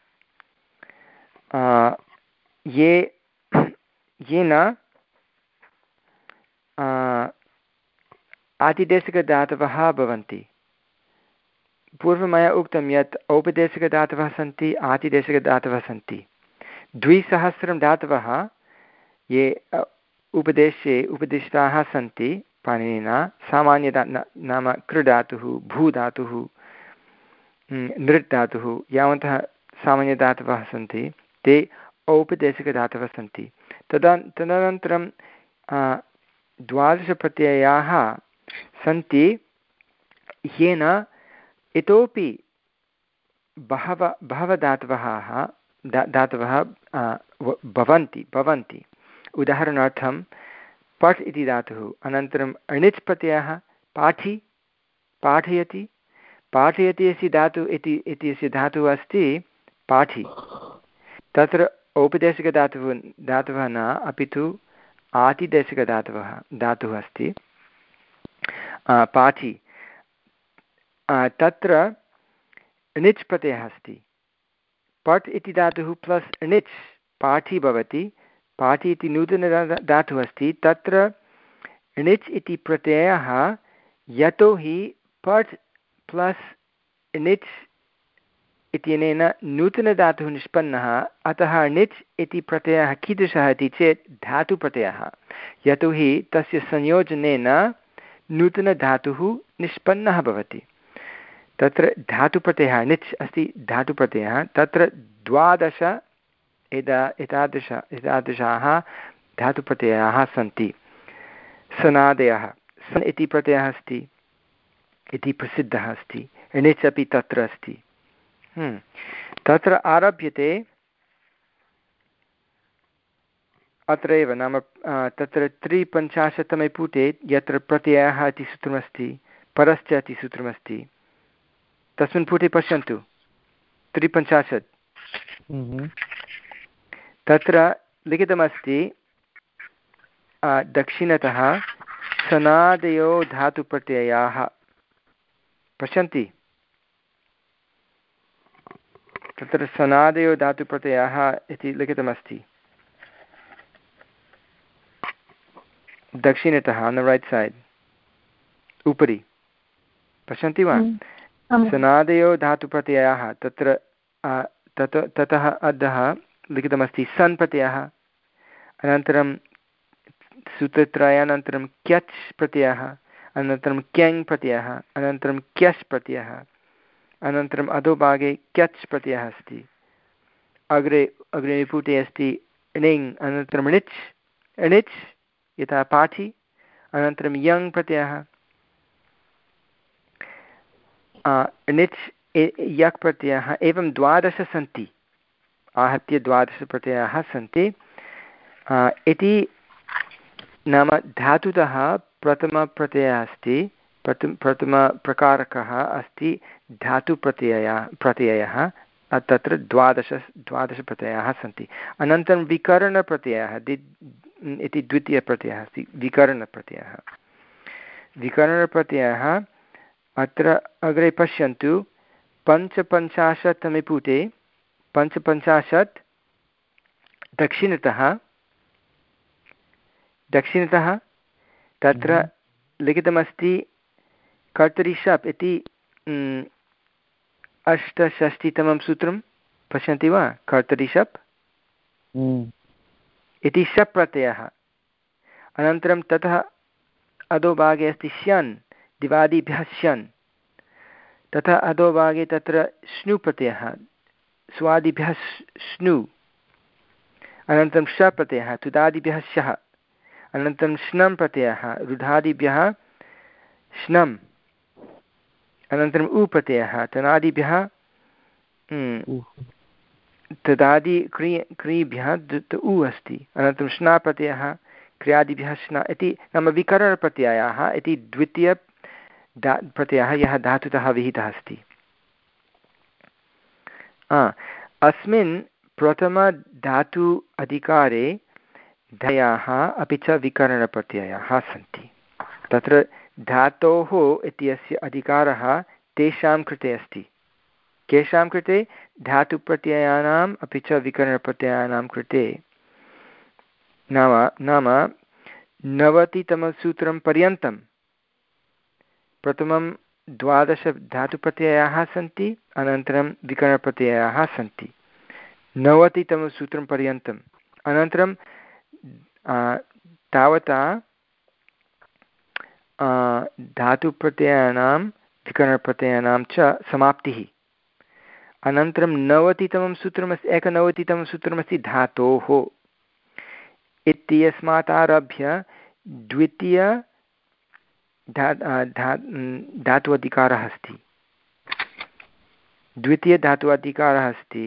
ये येन आतिदेशिकधातवः भवन्ति। पूर्वं मया उक्तं यत् औपदेशिकधातवः सन्ति, आतिदेशिकधातवः सन्ति। द्विसहस्रं धातवः ये उपदेशे उपदिष्टाः सन्ति पाणिनिना। सामान्यदा नाम कृधातुः, भूधातुः, नृट् धातुः, यावन्तः सामान्यधातवः सन्ति ते औपदेशिकधातवः सन्ति। तदा तदनन्तरं द्वादशप्रत्ययाः सन्ति येन इतोपि बहवः बहवः धातवः दा धातवः भवन्ति भवन्ति उदाहरणार्थं पठ् इति धातुः, अनन्तरम् अणिच् प्रत्ययः पाठि पाठयति, पाठयति इति धातुः इति इत्यस्य धातुः अस्ति पाठि। तत्र औपदेशिकधातुः धातवः न, अपि तु आतिदेशिकधातवः धातुः अस्ति पाठि। तत्र णिच् प्रत्ययः अस्ति। पठ् इति धातुः प्लस् णिच् पाठि भवति। पाठि इति नूतन धातुः अस्ति। तत्र णिच् इति प्रत्ययः यतोहि पठ् प्लस् णिच् इत्यनेन नूतनधातुः निष्पन्नः, अतः णिच् इति प्रत्ययः कीदृशः इति चेत् धातुप्रत्ययः, यतोहि तस्य संयोजनेन नूतनधातुः निष्पन्नः भवति। तत्र धातुप्रत्ययः णिच् अस्ति धातुप्रत्ययः। तत्र द्वादश एता एतादृश एतादृशाः धातुप्रत्ययाः सन्ति। सनादयः, सन् इति प्रत्ययः अस्ति इति प्रसिद्धः अस्ति। णिच् अपि तत्र अस्ति। तत्र आरभ्यते अत्रैव, नाम तत्र त्रिपञ्चाशत्तमे पुटे यत्र प्रत्ययः इति सूत्रमस्ति, परश्च इति सूत्रमस्ति, तस्मिन् पुटे पश्यन्तु त्रिपञ्चाशत्। तत्र लिखितमस्ति दक्षिणतः सनादयो धातुप्रत्ययाः। पश्यन्ति तत्र सनादयो धातुप्रत्ययाः इति लिखितमस्ति दक्षिणतः, आन् द रैट् सैड् उपरि। पश्यन्ति वा? सनादयो धातुप्रत्ययाः। तत्र तत ततः अधः लिखितमस्ति सन् प्रत्ययः, अनन्तरं सूत्रत्रयानन्तरं क्यच् प्रत्ययः, अनन्तरं क्यङ् प्रत्ययः, अनन्तरं क्यश् प्रत्ययः, अनन्तरम् अधोभागे क्यच् प्रत्ययः अस्ति। अग्रे अग्रे पुटे अस्ति णिङ्, अनन्तरं णिच् णिच् यथा पाठि, अनन्तरं यङ् प्रत्ययः, णिच् यक् प्रत्ययः। एवं द्वादश सन्ति, आहत्य द्वादशप्रत्ययाः सन्ति इति। नाम धातुतः प्रथमप्रत्ययः अस्ति, प्रथम प्रथमप्रकारकः अस्ति धातुप्रत्ययः प्रत्ययः। तत्र द्वादश द्वादशप्रत्ययाः सन्ति। अनन्तरं विकरणप्रत्ययः इति द्वितीयप्रत्ययः अस्ति, विकरणप्रत्ययः। विकरणप्रत्ययः अत्र अग्रे पश्यन्तु पञ्चपञ्चाशत्तमे पुटे, पञ्चपञ्चाशत् दक्षिणतः दक्षिणतः तत्र लिखितमस्ति कर्तरि शप् इति अष्टषष्टितमं सूत्रं। पश्यन्ति वा? कर्तरि शप् इति शप् प्रत्ययः। अनन्तरं ततः अधोभागे अस्ति श्यन्, दिवादिभ्यः श्यन्। तथा अधोभागे तत्र श्नु प्रत्ययः, स्वादिभ्यः श्नु। अनन्तरं श प्रत्ययः, तुदादिभ्यः शः। अनन्तरं श्नं प्रत्ययः, रुधादिभ्यः श्नम्। अनन्तरम् उ प्रत्ययः, तनादिभ्यः तदादि क्रि क्रियेभ्यः उ अस्ति। अनन्तरं श्ना प्रत्ययः, क्रियादिभ्यः श्ना इति। नाम विकरणप्रत्ययाः इति द्वितीय धा प्रत्ययः यः धातुतः विहितः अस्ति। अस्मिन् प्रथमधातु अधिकारे धयाः अपि च विकरणप्रत्ययाः सन्ति। तत्र धातोः इत्यस्य अधिकारः तेषां कृते अस्ति। केषां कृते? धातुप्रत्ययानाम् अपि च विकरणप्रत्ययानां कृते। नाम नाम नवतितमसूत्रं पर्यन्तं प्रथमं द्वादश धातुप्रत्ययाः सन्ति, अनन्तरं विकरणप्रत्ययाः सन्ति नवतितमसूत्रं पर्यन्तम्। अनन्तरं तावता धातुप्रत्ययानां विकरणप्रत्ययानां च समाप्तिः। अनन्तरं नवतितमं सूत्रमस्ति, एकनवतितमं सूत्रमस्ति धातोः इत्यस्मात् आरभ्य द्वितीय धा धा धातु अधिकारः अस्ति द्वितीयधातु अधिकारः अस्ति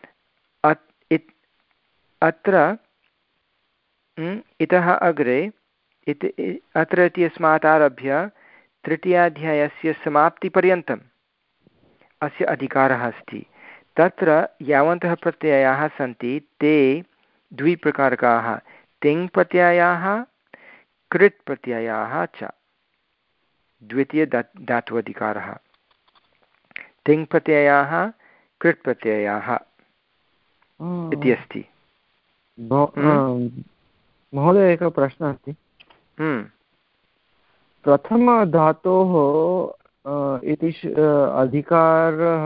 अत्र इतः अग्रे इति अत्र इत्यस्मात् आरभ्य तृतीयाध्यायस्य समाप्तिपर्यन्तम् अस्य अधिकारः अस्ति। तत्र यावन्तः प्रत्ययाः सन्ति ते द्विप्रकारकाः, तिङ् प्रत्ययाः, कृत् प्रत्ययाः च। द्वितीय दा धातु अधिकारः तिङ् प्रत्ययाः, कृत् प्रत्ययाः इति अस्ति। महोदय, एकः प्रश्नः अस्ति। प्रथमधातोः इति अधिकारः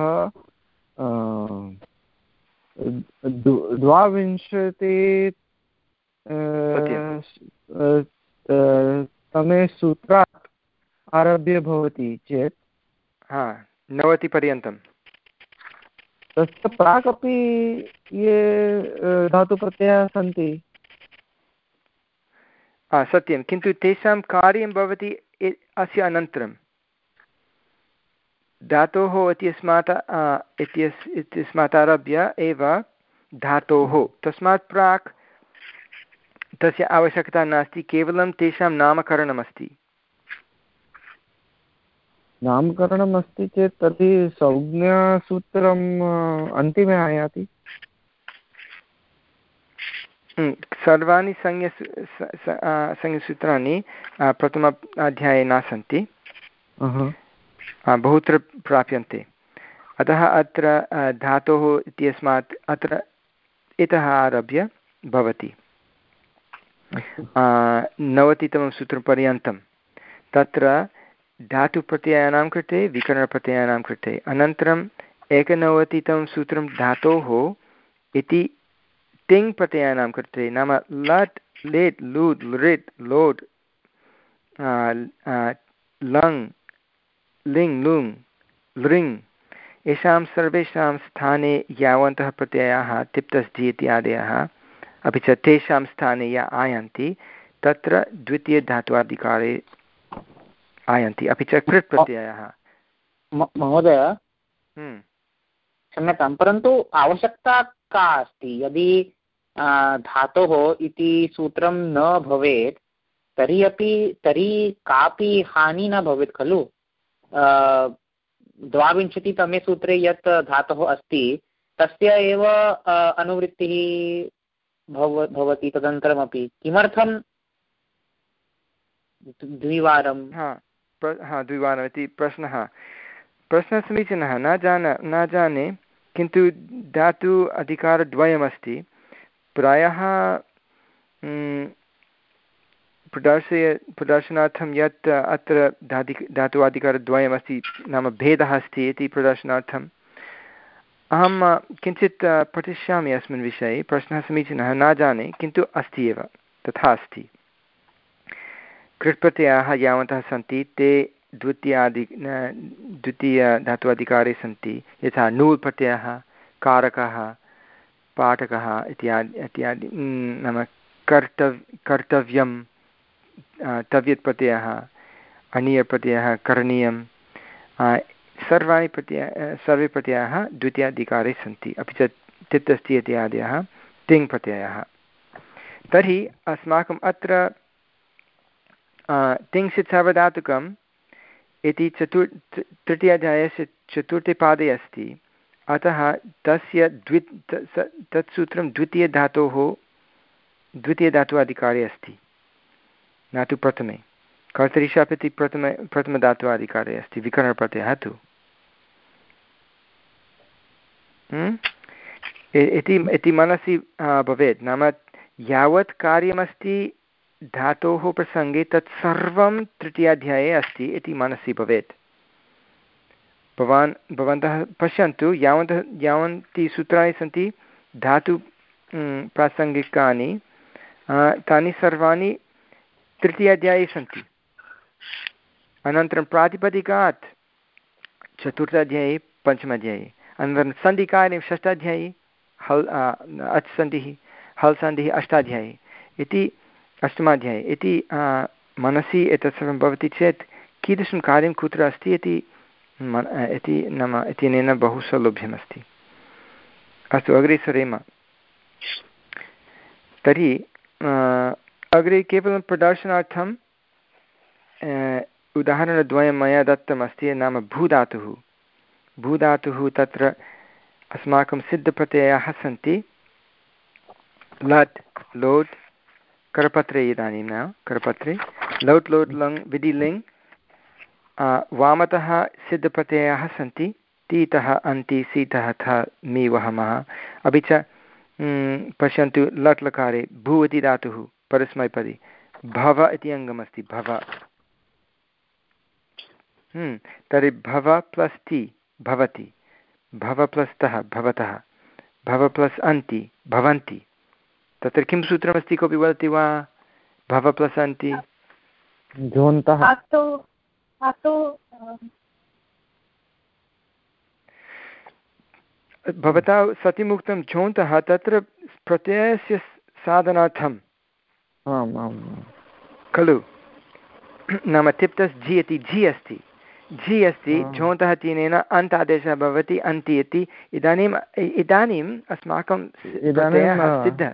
द्वाविंशति तमे सूत्रात् आरभ्य भवति चेत् हा नवतिपर्यन्तं तस्य प्राक् अपि ये धातुप्रत्ययाः सन्ति। सत्यं, किन्तु तेषां कार्यं भवति अस्य अनन्तरं धातोः इत्यस्मात् इत्यस् इत्यस्मात् आरभ्य एव धातोः, तस्मात् प्राक् तस्य आवश्यकता नास्ति, केवलं तेषां नामकरणमस्ति। नामकरणम् अस्ति चेत् तर्हि संज्ञासूत्रम् अन्तिमे आयाति। सर्वाणि संज्ञा संज्ञासूत्राणि प्रथम अध्याये न सन्ति, बहुत्र प्राप्यन्ते। अतः अत्र धातोः इत्यस्मात् अत्र इतः आरभ्य भवति नवतितमं सूत्रपर्यन्तं। तत्र धातुप्रत्ययानां कृते, विकरणप्रत्ययानां कृते, अनन्तरम् एकनवतितमं सूत्रं धातोः इति तिङ् प्रत्ययानां कृते, नाम लट्, लेट्, लूट्, लृट्, लोट्, लङ्, लिङ्, लुङ्, लृङ्, येषां सर्वेषां स्थाने यावन्तः प्रत्ययाः तिप्तस्थि इत्यादयः अपि च तेषां स्थाने या आयन्ति तत्र द्वितीयधात्वाधिकारे आयन्ति, अपि च कृत् प्रत्ययः। महोदय क्षम्यतां, परन्तु आवश्यकता का अस्ति? यदि धातोः इति सूत्रं न भवेत् तर्हि अपि तर्हि कापि हानि न भवेत् खलु। द्वाविंशतितमे सूत्रे यत् धातुः अस्ति तस्य एव अनुवृत्तिः भव भवति तदनन्तरमपि किमर्थं द्विवारं? हा हा द्विवारम् इति प्रश्नः प्रश्नः समीचीनः, न जान न जाने, किन्तु धातु अधिकारद्वयमस्ति। प्रायः प्रदर्शय प्रदर्शनार्थं यत् अत्र धातु धातुवाधिकारद्वयमस्ति, नाम भेदः अस्ति इति प्रदर्शनार्थम् अहं किञ्चित् पठिष्यामि अस्मिन् विषये। प्रश्नः समीचीनः, न जाने, किन्तु अस्ति एव, तथा अस्ति। कृत्प्रत्ययाः यावन्तः सन्ति ते द्वितीयादि द्वितीयधात्वाधिकारे सन्ति, यथा नूल् प्रत्ययः, कारकः, पाठकः इत्यादि इत्यादि, नाम कर्तव् कर्तव्यं, तव्यत् प्रत्ययः, अनीयप्रत्ययः, करणीयं, सर्वाणि प्रत्यय सर्वे प्रत्ययाः द्वितीयाधिकारे सन्ति, अपि च तिप्तस्थि इत्यादयः तिङ् प्रत्ययः। तर्हि अस्माकम् अत्र तिङ्क्षित् सार्वधातुकम् इति चतुर् तृतीयाध्यायस्य चतुर्थे पादे अस्ति, अतः तस्य द्वि तत् सूत्रं द्वितीयधातोः द्वितीयधातु अधिकारे अस्ति, न तु प्रथमे। कर्तरि शप् इति प्रथम प्रथमधात्वादिकारे अस्ति विकरणप्रत्ययः तु इति इति मनसि भवेत्। नाम यावत् कार्यमस्ति धातोः प्रसङ्गे तत् सर्वं तृतीयाध्याये अस्ति इति मनसि भवेत्। भवान् भवन्तः पश्यन्तु यावन्तः यावन्ति सूत्राणि सन्ति धातु प्रासङ्गिकानि तानि सर्वाणि तृतीयाध्याये सन्ति। अनन्तरं प्रातिपदिकात् चतुर्थाध्याये पञ्चमाध्याये, अनन्तरं सन्धिकार्यं षष्ठाध्याये, हल् अच् सन्धिः हल् सन्धिः अष्टाध्याये इति अष्टमाध्याये इति मनसि एतत् सर्वं भवति चेत् कीदृशं कार्यं कुत्र अस्ति इति इति नाम इत्यनेन बहु सौलभ्यमस्ति। अस्तु अग्रे सरेम। तर्हि अग्रे केवलं प्रदर्शनार्थं उदाहरणद्वयं मया दत्तमस्ति। नाम भूधातुः भूधातुः तत्र अस्माकं सिद्धप्रत्ययाः सन्ति लट् लोट् करपत्रे। इदानीं न करपत्रे लौट् लोट् लङ् विधिलिङ् वामतः सिद्धप्रत्ययाः सन्ति तीतः अन्ति सीतः थ मी वहमः। अपि च पश्यन्तु लट् लकारे भू इति धातुः परस्मैपदी भव इति अङ्गमस्ति भव। तर्हि भव प्लस् ति भवति, भव प्लस् तः भवतः, भव प्लस् अन्ति भवन्ति। तत्र किं सूत्रमस्ति कोऽपि वदति वा? भव प्लस् अन्ति भवता सत्यमुक्तं झोन्तः तत्र प्रत्ययस्य साधनार्थं खलु। नाम तिप्तस् झि इति झि अस्ति झि अस्ति झोन्तः तिनेन अन्त् आदेशः भवति अन्ति इति। इदानीम् इदानीम् अस्माकं प्रत्ययः सिद्धः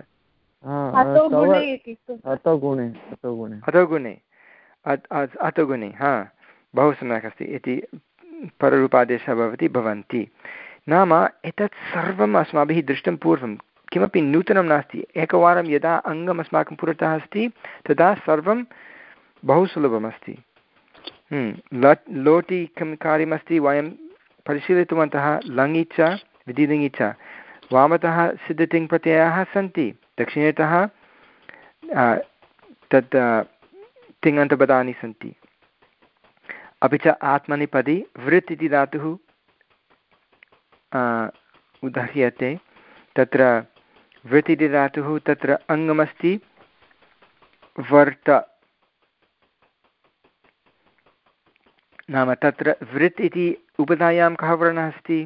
अतोगुणे अतोगुणे हा बहु सम्यक् अस्ति इति पररूपादेशः भवति भवन्ति। नाम एतत् सर्वम् अस्माभिः दृष्टं पूर्वं किमपि नूतनं नास्ति। एकवारं यदा अङ्गम् अस्माकं पुरतः अस्ति तदा सर्वं बहु सुलभमस्ति। लट् लोटि किं कार्यमस्ति वयं परिशीलितवन्तः। लङि च विधिलिङि च वामतः सिद्धतिङ् प्रत्ययाः सन्ति, दक्षिणतः तत् तिङन्तपदानि सन्ति। अपि च आत्मनेपदी वृत् इति धातुः उदाह्रियते। तत्र वृत् इति धातुः तत्र अङ्गमस्ति वर्त। नाम तत्र वृत् इति उपधायां कः वर्णः अस्ति?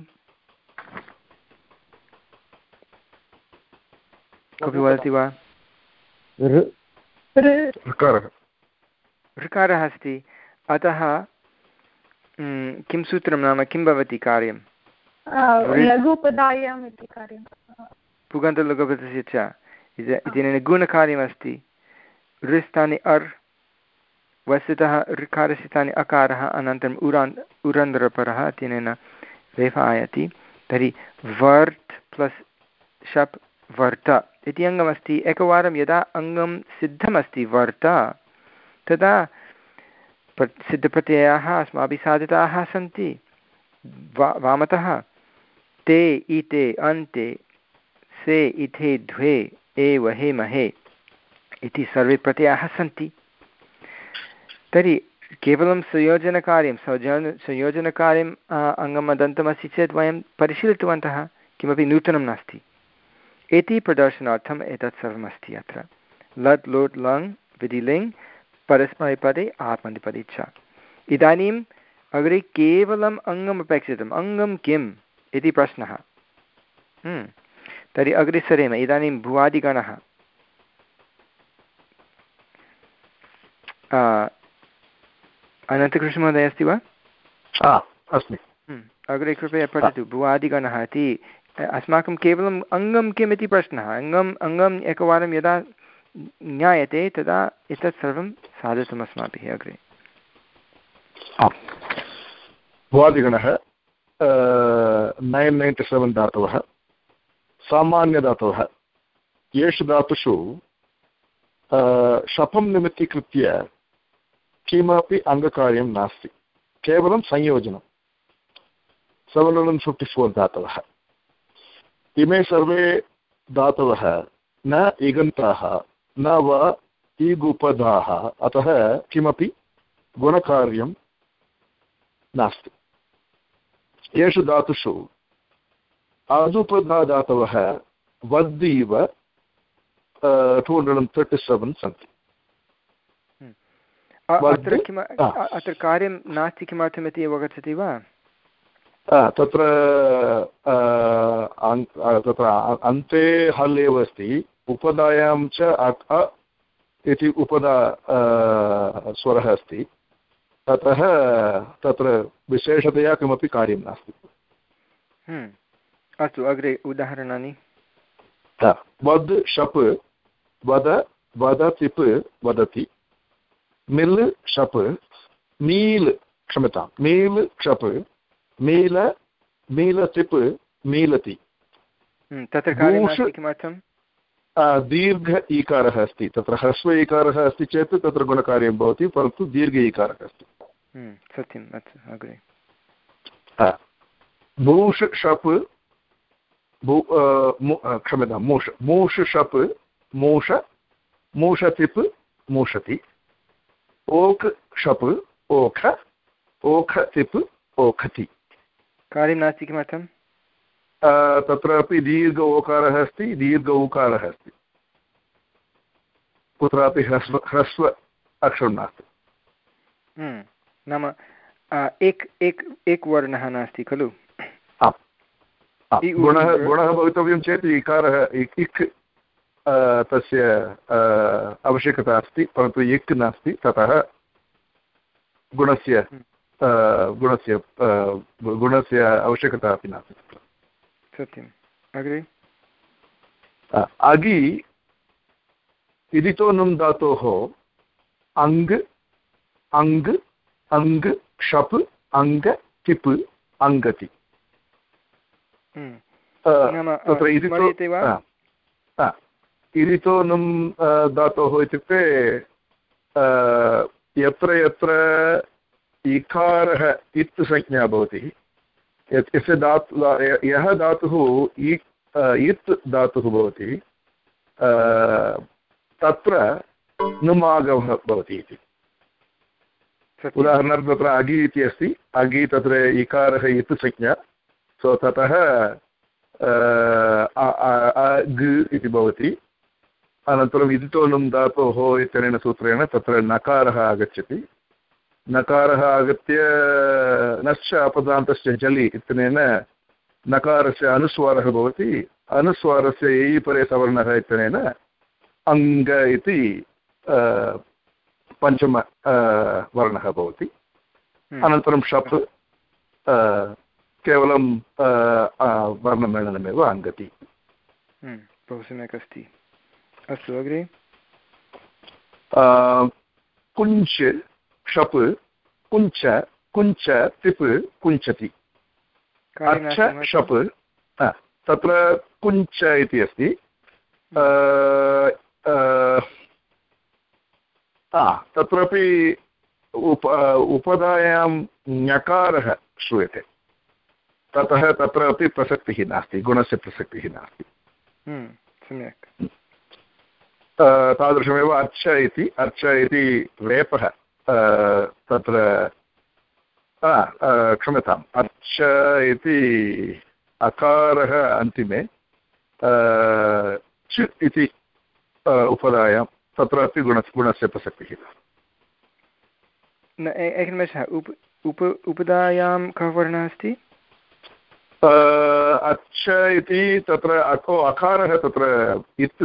कोऽपि वदति वा? ऋकारः अस्ति। अतः किं सूत्रं नाम किं भवति कार्यं? पुगन्तलघुपदस्य च इति गुणकार्यमस्ति। ऋस्थाने अर् वस्तुतः ऋकारस्थितानि अकारः अनन्तरम् उरान् उरन्ध्रपरः तेन रेफा आयाति। तर्हि वर्त् प्लस् शप् वर्त इति अङ्गमस्ति। एकवारं यदा अङ्गं सिद्धमस्ति वर्त तदा सिद्धप्रत्ययाः अस्माभिः साधिताः सन्ति। वा वामतः ते इते अन्ते से इथे द्वे एव हे महे इति सर्वे प्रत्ययाः सन्ति। तर्हि केवलं संयोजनकार्यं संयोजन संयोजनकार्यम् अङ्गमदन्तमस्ति चेत् वयं परिशीलितवन्तः, किमपि नूतनं नास्ति इति प्रदर्शनार्थम् एतत् सर्वमस्ति अत्र। लट् लोट् लङ् विधिलिङ् परस्मैपदे आत्मनेपदी च। इदानीम् अग्रे केवलम् अङ्गम् अपेक्षितम्। अङ्गं किम् इति प्रश्नः। तर्हि अग्रे सरेम। इदानीं भुवादिगणः। अनन्तकृष्णमहोदय अस्ति वा? अस्मि। अग्रे कृपया पठतु। भुवादिगणः इति अस्माकं केवलम् अङ्गं किम् इति प्रश्नः। अङ्गम् अङ्गम् एकवारं यदा ज्ञायते तदा एतत् सर्वं साधितम् अस्माभिः। अग्रे भुवादिगणः नैन् नैन्टि सेवेन् धातवः सामान्यधातवः। येषु धातुषु शपं निमित्तीकृत्य किमपि अङ्गकार्यं नास्ति, केवलं संयोजनं। सेवेन् हण्ड्रेड् फिफ्टि फोर् धातवः, इमे सर्वे धातवः न इगन्ताः न वा ईगुपदाः, अतः किमपि गुणकार्यं नास्ति। येषु धातुषु आदुपदा धातवः वद्दीव टु हण्ड्रेड् तर्टि सेवेन् सन्ति। अत्र किम अत्र कार्यं नास्ति किमर्थमिति अवगच्छति वा? तत्र तत्र अन्ते हल् एव अस्ति, उपदायां च अ इति उपदा स्वरः अस्ति, ततः तत्र विशेषतया किमपि कार्यं नास्ति। अस्तु, अग्रे उदाहरणानि। वद् शप् वद वदतिप् वदति, मिल् शप् मील् क्षम्यतां मील् क्षप् मील मीलतिप् मीलति। तत्र कार्यं नास्ति किमर्थं? दीर्घ ईकारः अस्ति, तत्र ह्रस्व ईकारः अस्ति चेत् तत्र गुणकार्यं भवति, परन्तु दीर्घ ईकारः अस्ति। सत्यम्, अग्रे। भूष शप् क्षम्यतां मूष मूष शप् मूष मूषतिप् मूषति, ओक् शप् ओख ओखतिप् ओखति। कार्यं नास्ति किमर्थं? तत्रापि दीर्घ ओकारः अस्ति, दीर्घ उकारः अस्ति, कुत्रापि ह्रस्व ह्रस्व अक्षरं नास्ति। नाम एक एक एक वर्णः नास्ति खलु? गुणः गुणः भवितव्यं चेत् इकारः इक् तस्य आवश्यकता अस्ति, परन्तु इक् नास्ति, ततः गुणस्य गुणस्य गुणस्य आवश्यकता अपि नास्ति। सत्यम्, अग्रे। अगि इदितो नुम् धातोः अङ्ग् अङ्ग् अङ्ग् क्षप् अङ्ग तिप् अङ्गति। तत्र इदितो नुम् धातोः इत्युक्ते यत्र यत्र इकारः इत् संज्ञा भवति, यस्य धातु यः धातुः इत् धातुः भवति तत्र नुमागमः भवति इति। उदाहरणार्थं तत्र अगि इति अस्ति, अगि तत्र इकारः इत् संज्ञा, सो ततः ग इति भवति। अनन्तरम् इदितो नुम् धातोः इत्यनेन सूत्रेण तत्र नकारः आगच्छति, नकारः आगत्य नश्च अपदान्तस्य जलि इत्यनेन नकारस्य अनुस्वारः भवति, अनुस्वारस्य एयि परे सवर्णः इत्यनेन अङ्ग इति पञ्चम वर्णः भवति। अनन्तरं शप् केवलं वर्णमेलनमेव अङ्गति। बहु सम्यक् अस्ति। अस्तु, अग्रे। कुञ्च शप् कुञ्च कुञ्च तिप् कुञ्चति। अर्च शप् तत्र कुञ्च इति अस्ति, तत्रापि उप उपधायां ञकारः श्रूयते, ततः तत्रापि प्रसक्तिः नास्ति, गुणस्य प्रसक्तिः नास्ति। सम्यक्। तादृशमेव अर्च इति अर्च इति लेपः तत्र क्षम्यताम् अर्च इति अकारः अन्तिमे च इति उपधायां तत्रापि गुण गुणस्य प्रसक्तिः न। एकनिमेषः, उप उप उपधायां कः वर्णः अस्ति? अच्छ इति तत्र अको अकारः तत्र इत्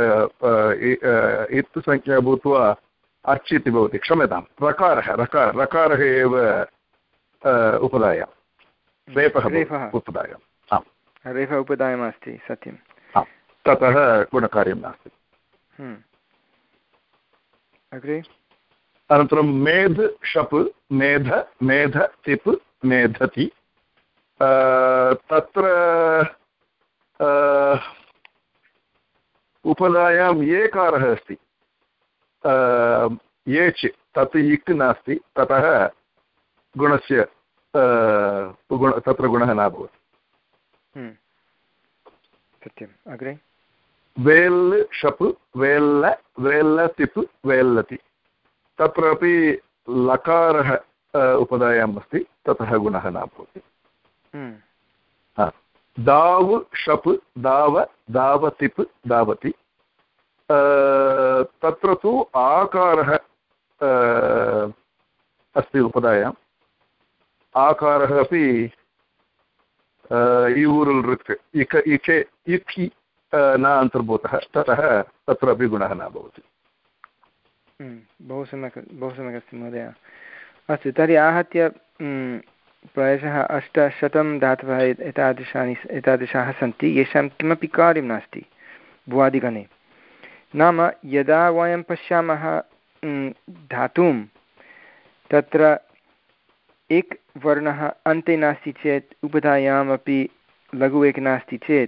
इत् संख्या भूत्वा अच् इति भवति। क्षम्यतां, रकारः रकार रकारः एव उपधायां, रेफः उपधायाम्। आम्, रेफः उपधायाम् अस्ति, सत्यं। आम्, ततः गुणकार्यं नास्ति। अग्रे। अनन्तरं मेध् शप् मेध मेध तिप् मेधति। तत्र उपधायां एकारः अस्ति, एच् तत् इक् नास्ति, ततः गुणस्य गुण तत्र गुणः न भवति। सत्यम्। अग्रे वेल् शप् वेल्ल वेल्लतिप् वेल्लति, तत्रापि लकारः उपधायाम् अस्ति, ततः गुणः न भवति। दाव् शप् दाव दावतिप् दावति, तत्र तु आकारः अस्ति उपधायाम्, आकारः अपि ईवुरुल् ऋक् इक इके इक् न अन्तर्भूतः, ततः तत्रापि गुणः न भवति। बहु सम्यक् बहु सम्यक् अस्ति महोदय। अस्तु, तर्हि आहत्य प्रायशः अष्टशतं धातवः एतादृशानि एतादृशाः सन्ति येषां किमपि कार्यं नास्ति भुवादिगणे। नाम यदा वयं पश्यामः धातुं, तत्र एक् वर्णः अन्ते नास्ति चेत् उपधायामपि लघु एक नास्ति चेत्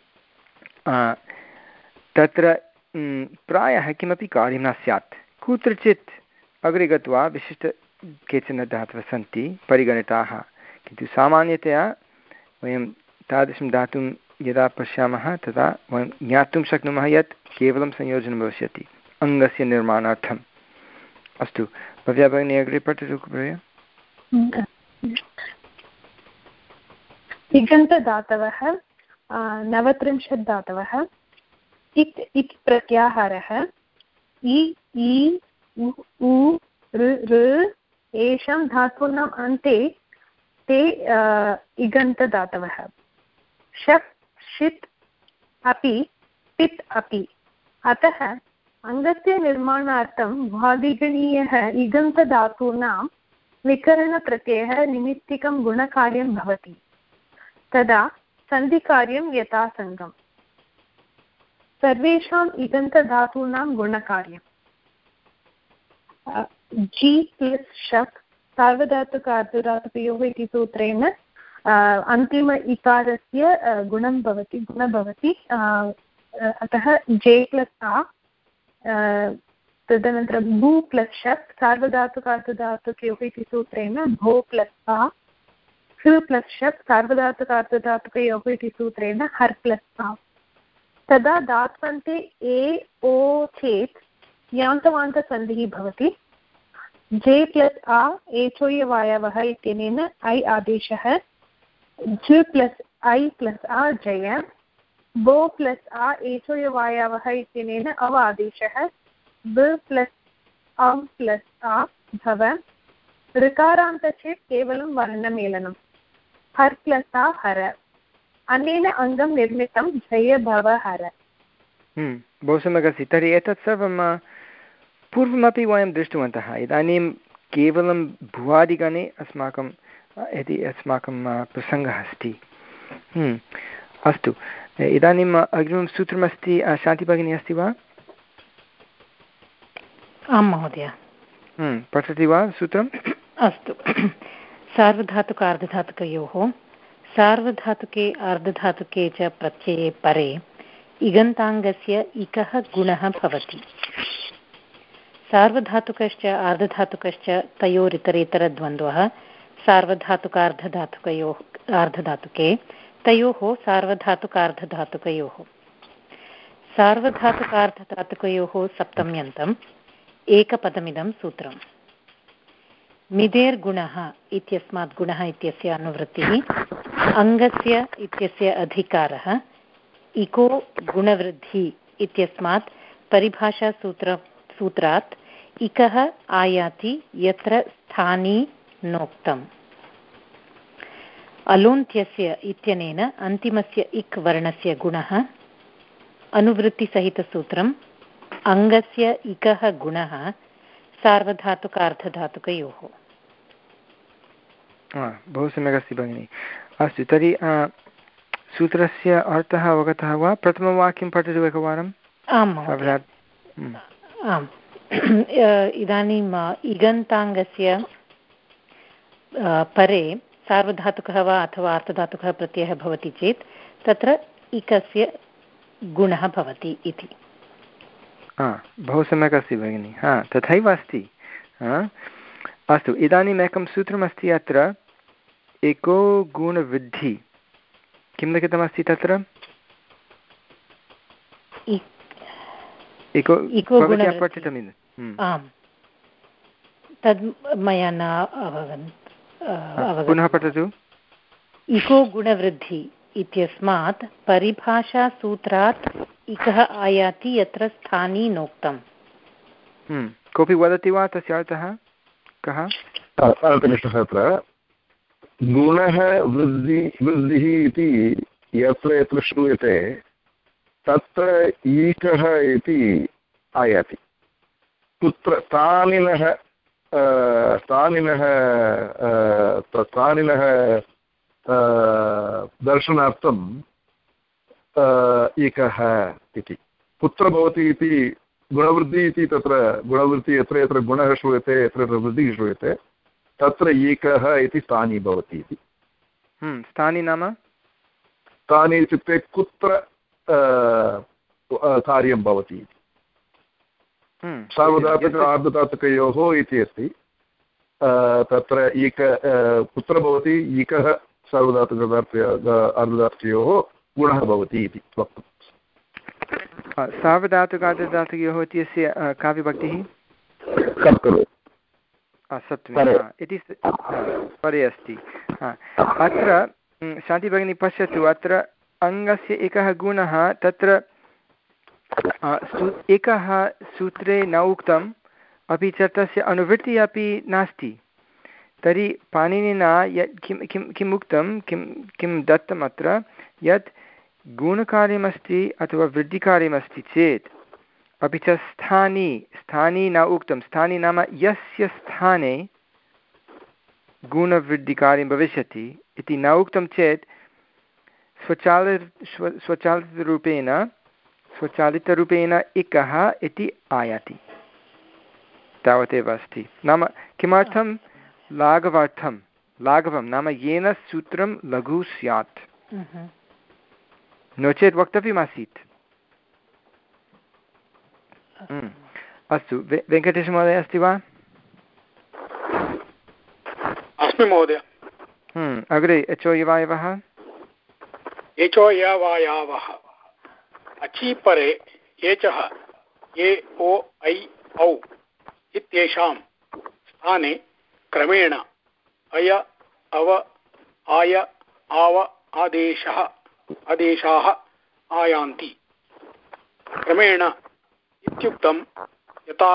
तत्र प्रायः किमपि कार्यं न स्यात्। कुत्रचित् अग्रे गत्वा विशिष्ट केचन धातवः सन्ति परिगणिताः, किन्तु सामान्यतया वयं तादृशं धातुं यदा पश्यामः तदा वयं ज्ञातुं शक्नुमः यत् केवलं संयोजनं भविष्यति अङ्गस्य निर्माणार्थम्। अस्तु, भव्या भगिनी अग्रे पठतु कृपया। इगन्तदातवः नवत्रिंशत् धातवः। इत् इत् प्रत्याहारः इ इ उ ऋ ऋ येषां धातूनाम् अन्ते ते इगन्तदातवः। शप् षित् अपि पित् अपि। अतः अङ्गस्य निर्माणार्थं भ्वादिगणीयः इगन्तधातूनां विकरणप्रत्ययः निमित्तिकं गुणकार्यं भवति, तदा सन्धिकार्यं यथासङ्गम्। सर्वेषाम् इगन्तधातूनां गुणकार्यं जि प्लस् शप् सार्वधातुक अर्धधातुकयोः इति सूत्रेण अन्तिम इकारस्य गुणं भवति गुणः भवति। अतः जे प्लस् आ, तदनन्तरं भू प्लस् शप् सार्वधातुक अर्धधातुकयोः इति सूत्रेण भो प्लस् आ, हृ प्लस् शप् सार्वधातुक अर्धधातुकयोः इति सूत्रेण हर् प्लस् आ। तदा धात्वन्ते ए ओ चेत् यान्तवान्तसन्धिः भवति। जे प्लस् आ एचोयवायवः इत्यनेन ऐ आदेशः, झ प्लस् ऐ प्लस् आ जय, बो प्लस् आ एचोयवायवः इत्यनेन अव आदेशः, ब प्लस् अम् प्लस् आ भव। ऋकारान्त चेत् केवलं वर्णमेलनं, हर् प्लस् आ हर। अनेन अङ्गं निर्मितं जय भव हर। बहु सम्यक् अस्ति। तर्हि एतत् सर्वं पूर्वमपि वयं दृष्टवन्तः। इदानीं केवलं भुवादिगणे अस्माकं यदि अस्माकं प्रसङ्गः अस्ति। अस्तु, इदानीम् अग्रिमं सूत्रमस्ति। शान्तिभगिनी अस्ति वा? आं महोदय। पठति वा सूत्रम्? अस्तु। सार्वधातुक अर्धधातुकयोः सार्वधातुके अर्धधातुके च प्रत्यये परे इगन्ताङ्गस्य इकः गुणः भवति। सार्वधातुकश्च अर्धधातुकश्च तयोरितरेतरद्वन्द्वः सार्वधातुकार्धधातुकयोः अर्धधातुके तयोः सार्वधातुकार्धधातुकयोः। सार्वधातुकार्धधातुकयोः सप्तम्यन्तम् एकपदमिदं सूत्रम्। मिदेर्गुणः इत्यस्मात् गुणः इत्यस्य अनुवृत्तिः, अङ्गस्य इत्यस्य अधिकारः, इको गुणवृद्धि इत्यस्मात् परिभाषासूत्र सूत्रात् इकः आयाति यत्र स्थानी नोक्तम्। अलोन्त्यस्य इत्यनेन अन्तिमस्य इक् वर्णस्य गुणः। अनुवृत्तिसहितसूत्रम् अङ्गस्य इकः गुणः सार्वधातुकार्धधातुकयोः। बहु सम्यक् अस्ति भगिनि। अस्तु, तर्हि सूत्रस्य अर्थः अवगतः वा? प्रथमवाक्यं पठतु एकवारम्। आम् आम्। इदानीम् इगन्ताङ्गस्य परे सार्वधातुकः वा अथवा अर्थधातुकः प्रत्ययः भवति चेत् तत्र इकस्य गुणः भवति इति। हा बहु सम्यक् अस्ति भगिनि, हा तथैव अस्ति। अस्तु, इदानीम् एकं सूत्रमस्ति अत्र, एको गुणवृद्धि, किं लिखितमस्ति तत्र? इको भवत्या पठितमिदम्। आम्, तद् मया न अवगतं। पुनः पठतु। इको गुणवृद्धि इत्यस्मात् परिभाषासूत्रात् इकः आयाति यत्र स्थानी नोक्तम्। कोऽपि वदति वा तस्य अर्थः कः? अत्र गुणः वृद्धि वृद्धिः इति यत्र यत्र श्रूयते तत्र ईकः इति आयाति। कुत्र स्थानिनः स्थानिनः स्थानिनः दर्शनार्थं एकः इति कुत्र भवति इति गुणवृद्धिः इति तत्र गुणवृद्धिः यत्र यत्र गुणः श्रूयते यत्र यत्र वृद्धिः श्रूयते तत्र एकः इति स्थानी भवति इति। स्थानी नाम स्थानी इत्युक्ते कुत्र कार्यं भवति इति। सार्वधातुक आर्धधातुकयोः इति अस्ति, तत्र एक कुत्र भवति एकः सार्वधातुक आर्धधातुकयोः गुणः भवति इति वक्तुं। सार्वधातुक आर्धधातुकयोः इत्यस्य का विभक्तिः? सप्तमी इति परे अस्ति। अत्र शान्तिभगिनी पश्यतु, अत्र अङ्गस्य एकः गुणः तत्र एकः सूत्रे न उक्तम्, अपि च तस्य अनुवृत्तिः अपि नास्ति। तर्हि पाणिनिना यत् किं किं किम् उक्तं, किं किं दत्तम् अत्र, यत् गुणकार्यमस्ति अथवा वृद्धिकार्यमस्ति चेत्, अपि च स्थानी स्थानी न उक्तं। स्थानी नाम यस्य स्थाने गुणवृद्धिकार्यं भविष्यति इति न उक्तं चेत् स्वचालित स्वचालितरूपेण स्वचालितरूपेण इकः इति आयाति, तावदेव अस्ति। नाम किमर्थं? लाघवार्थं, लाघवं नाम येन सूत्रं लघु स्यात्, नो चेत् वक्तव्यमासीत्। अस्तु, वेङ्कटेशमहोदय अस्ति वा? अस्मि महोदय। अग्रे एचोयवायवः एचोयवायावः अचि परे एचः ए ओ ऐ औ इत्येषां स्थाने क्रमेण अय अव आय आव आदेशः आदेशाः आयान्ति। क्रमेण इत्युक्तं यथा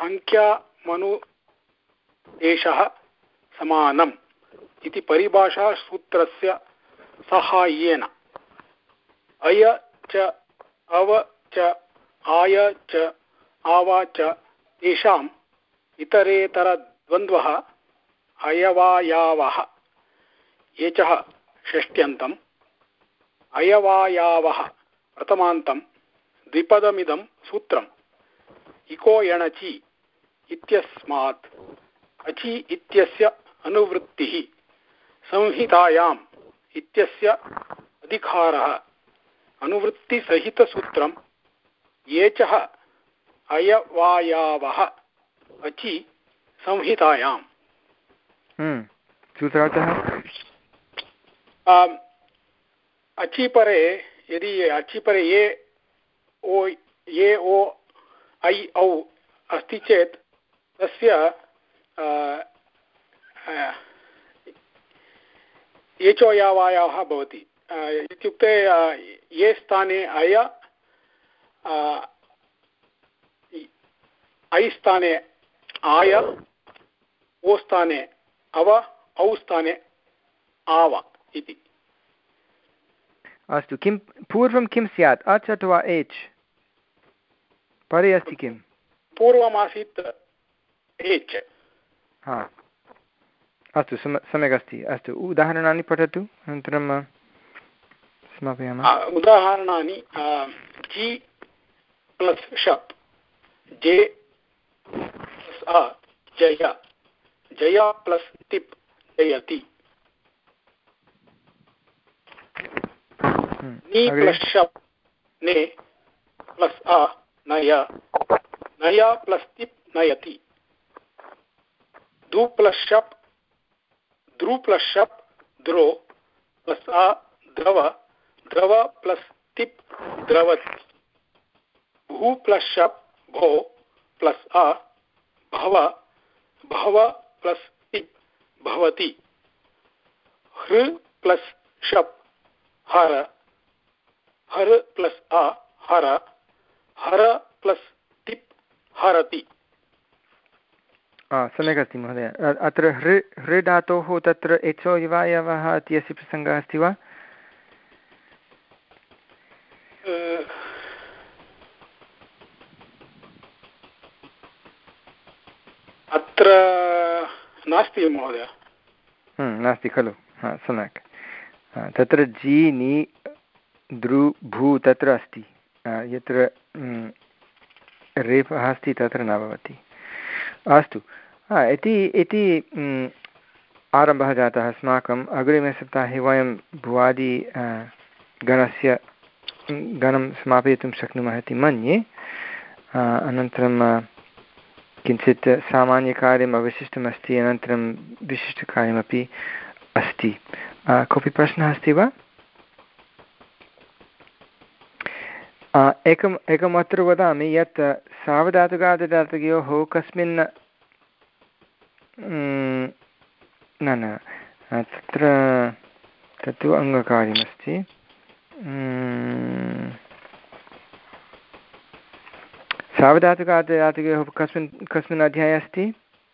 संख्यामनुदेशः समानम् इति परिभाषासूत्रस्य साहाय्येन अय च अव च आय च आव च तेषाम् इतरेतरद्वन्द्वः अयवायावः एचः षष्ट्यन्तम् अयवायावः प्रथमान्तं द्विपदमिदं सूत्रम् इको यणचि इत्यस्मात् अचि इत्यस्य अनुवृत्तिः संहितायाम् इत्यस्य अधिकारः अनुवृत्तिसहितसूत्रम् एचः अयवायावः अचि संहितायाम्। सूत्रार्थः अचि परे यदि अचि परे ये ओ ये ओ ऐ औ अस्ति चेत् तस्य एचोयावायाः भवति। इत्युक्ते ये स्थाने अय ऐ स्थाने आय ओ स्थाने अव औ स्थाने आव इति। अस्तु, किं पूर्वं किं स्यात्, अच् अथवा एच्? परे अस्ति किं? पूर्वमासीत् एच्। हा, अस्तु, सम्यक् अस्ति। अस्तु, उदाहरणानि पठतु, अनन्तरं समापयामः। उदाहरणानि जि प्लस् शप् जे प्लस् अ जय जय प्लस् तिप् जयति। नि प्लस् शप् ने प्लस् अ नय नय प्लस् तिप् नयति दु प्लस् शप् द्रु प्लस् शप् द्रो प्लस् आ द्रव द्रव प्लस् तिप् द्रवति भू प्लस् शप् भो प्लस् आ भव भव प्लस् तिप् भवति हृ प्लस् शप् हर हर प्लस् आ हर हर प्लस् तिप् हरति। सम्यक् अस्ति महोदय। अत्र हृ हृ धातोः तत्र एचो युवायवः इत्यस्य प्रसङ्गः अस्ति वा? अत्र नास्ति महोदय। नास्ति खलु? हा सम्यक्। तत्र जी नि द्रु भू तत्र अस्ति, यत्र रेफः अस्ति तत्र न भवति। अस्तु, इति इति आरम्भः जातः अस्माकम्। अग्रिमे सप्ताहे वयं भुवादि गणस्य गणं समापयितुं शक्नुमः इति मन्ये। अनन्तरं किञ्चित् सामान्यकार्यम् अवशिष्टमस्ति, अनन्तरं विशिष्टकार्यमपि अस्ति। कोऽपि प्रश्नः अस्ति वा? एकम् एकम् अत्र वदामि यत् सावधातुकादिधातुकयोः कस्मिन् न न तत्र तत्तु अङ्गकार्यमस्ति। सावधातुकादिधातुकयोः कस्मिन् कस्मिन् अध्याये अस्ति?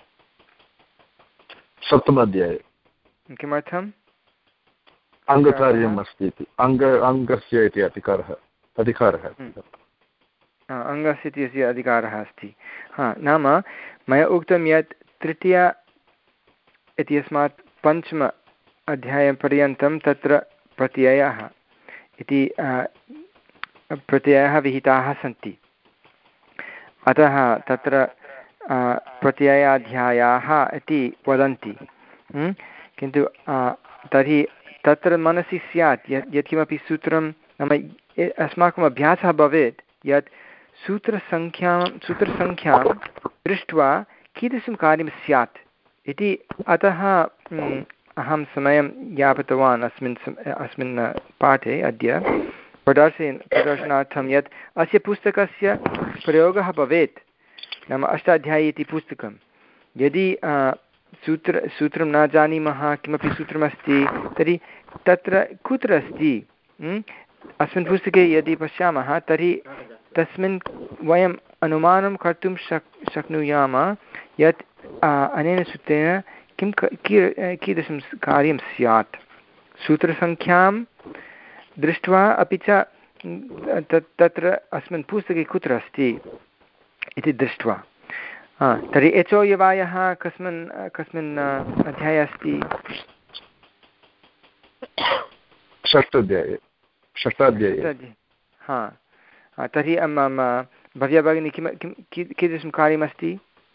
सप्तमाध्याये। किमर्थम्? अङ्गकार्यम् अस्ति इति, अङ्ग अङ्गस्य इति अधिकारः अधिकारः अङ्गस्य इत्यस्य अधिकारः अस्ति। हा, नाम मया उक्तं यत् तृतीया इत्यस्मात् पञ्चम अध्यायपर्यन्तं तत्र प्रत्ययाः इति प्रत्ययाः विहिताः सन्ति। अतः तत्र प्रत्ययाध्यायाः इति वदन्ति। किन्तु तर्हि तत्र मनसि स्यात् यत् यत्किमपि सूत्रं नाम अस्माकम् अभ्यासः भवेत् यत् सूत्रसङ्ख्यां सूत्रसङ्ख्यां दृष्ट्वा कीदृशं कार्यं स्यात् इति। अतः अहं समयं यापितवान् अस्मिन् अस्मिन् पाठे अद्य प्रदर्शन् प्रदर्शनार्थं यत् अस्य पुस्तकस्य प्रयोगः भवेत्। नाम अष्टाध्यायी इति पुस्तकं यदि सूत्र सूत्रं न जानीमः, किमपि सूत्रमस्ति तर्हि तत्र कुत्र अस्ति अस्मिन् पुस्तके यदि पश्यामः तर्हि तस्मिन् वयम् अनुमानं कर्तुं शक् शक्नुयाम यत् अनेन सूत्रेण किं कीदृशं कार्यं स्यात् सूत्रसङ्ख्यां दृष्ट्वा, अपि च तत्र अस्मिन् पुस्तके कुत्र अस्ति इति दृष्ट्वा। तर्हि एचो यवायः कस्मिन् कस्मिन् अध्याये अस्ति? षष्ठाध्याये षष्ठाध्याये हा, तर्हि भव्या भगिनी किं किं कीदृशं कार्यमस्ति?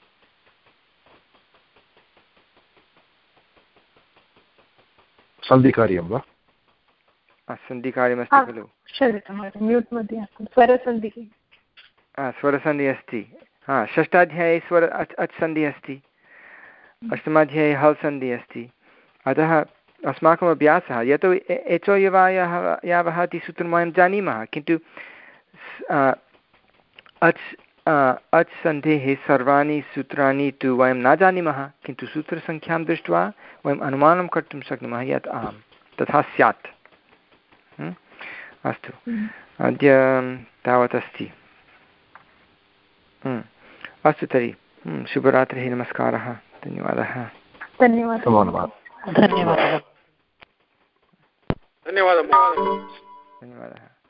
सन्धिकार्यं वा? सन्धिकार्यमस्ति खलु? स्वरसन्धिः अस्ति। हा, षष्ठाध्याये स्वर अच् अच् सन्धिः अस्ति, अष्टमाध्याये हल् सन्धिः अस्ति। अतः अस्माकम् अभ्यासः यतो एचो यवायः यावः इति सूत्रं वयं जानीमः, किन्तु अच् अच् सन्धेः सर्वाणि सूत्राणि तु वयं न जानीमः, किन्तु सूत्रसङ्ख्यां दृष्ट्वा वयम् अनुमानं कर्तुं शक्नुमः यत् आम् तथा स्यात्। अस्तु, अद्य तावत् अस्ति। अस्तु तर्हि शुभरात्रिः, नमस्कारः, धन्यवादः। धन्यवादः धन्यवादः धन्यवादः। धन्यवादः।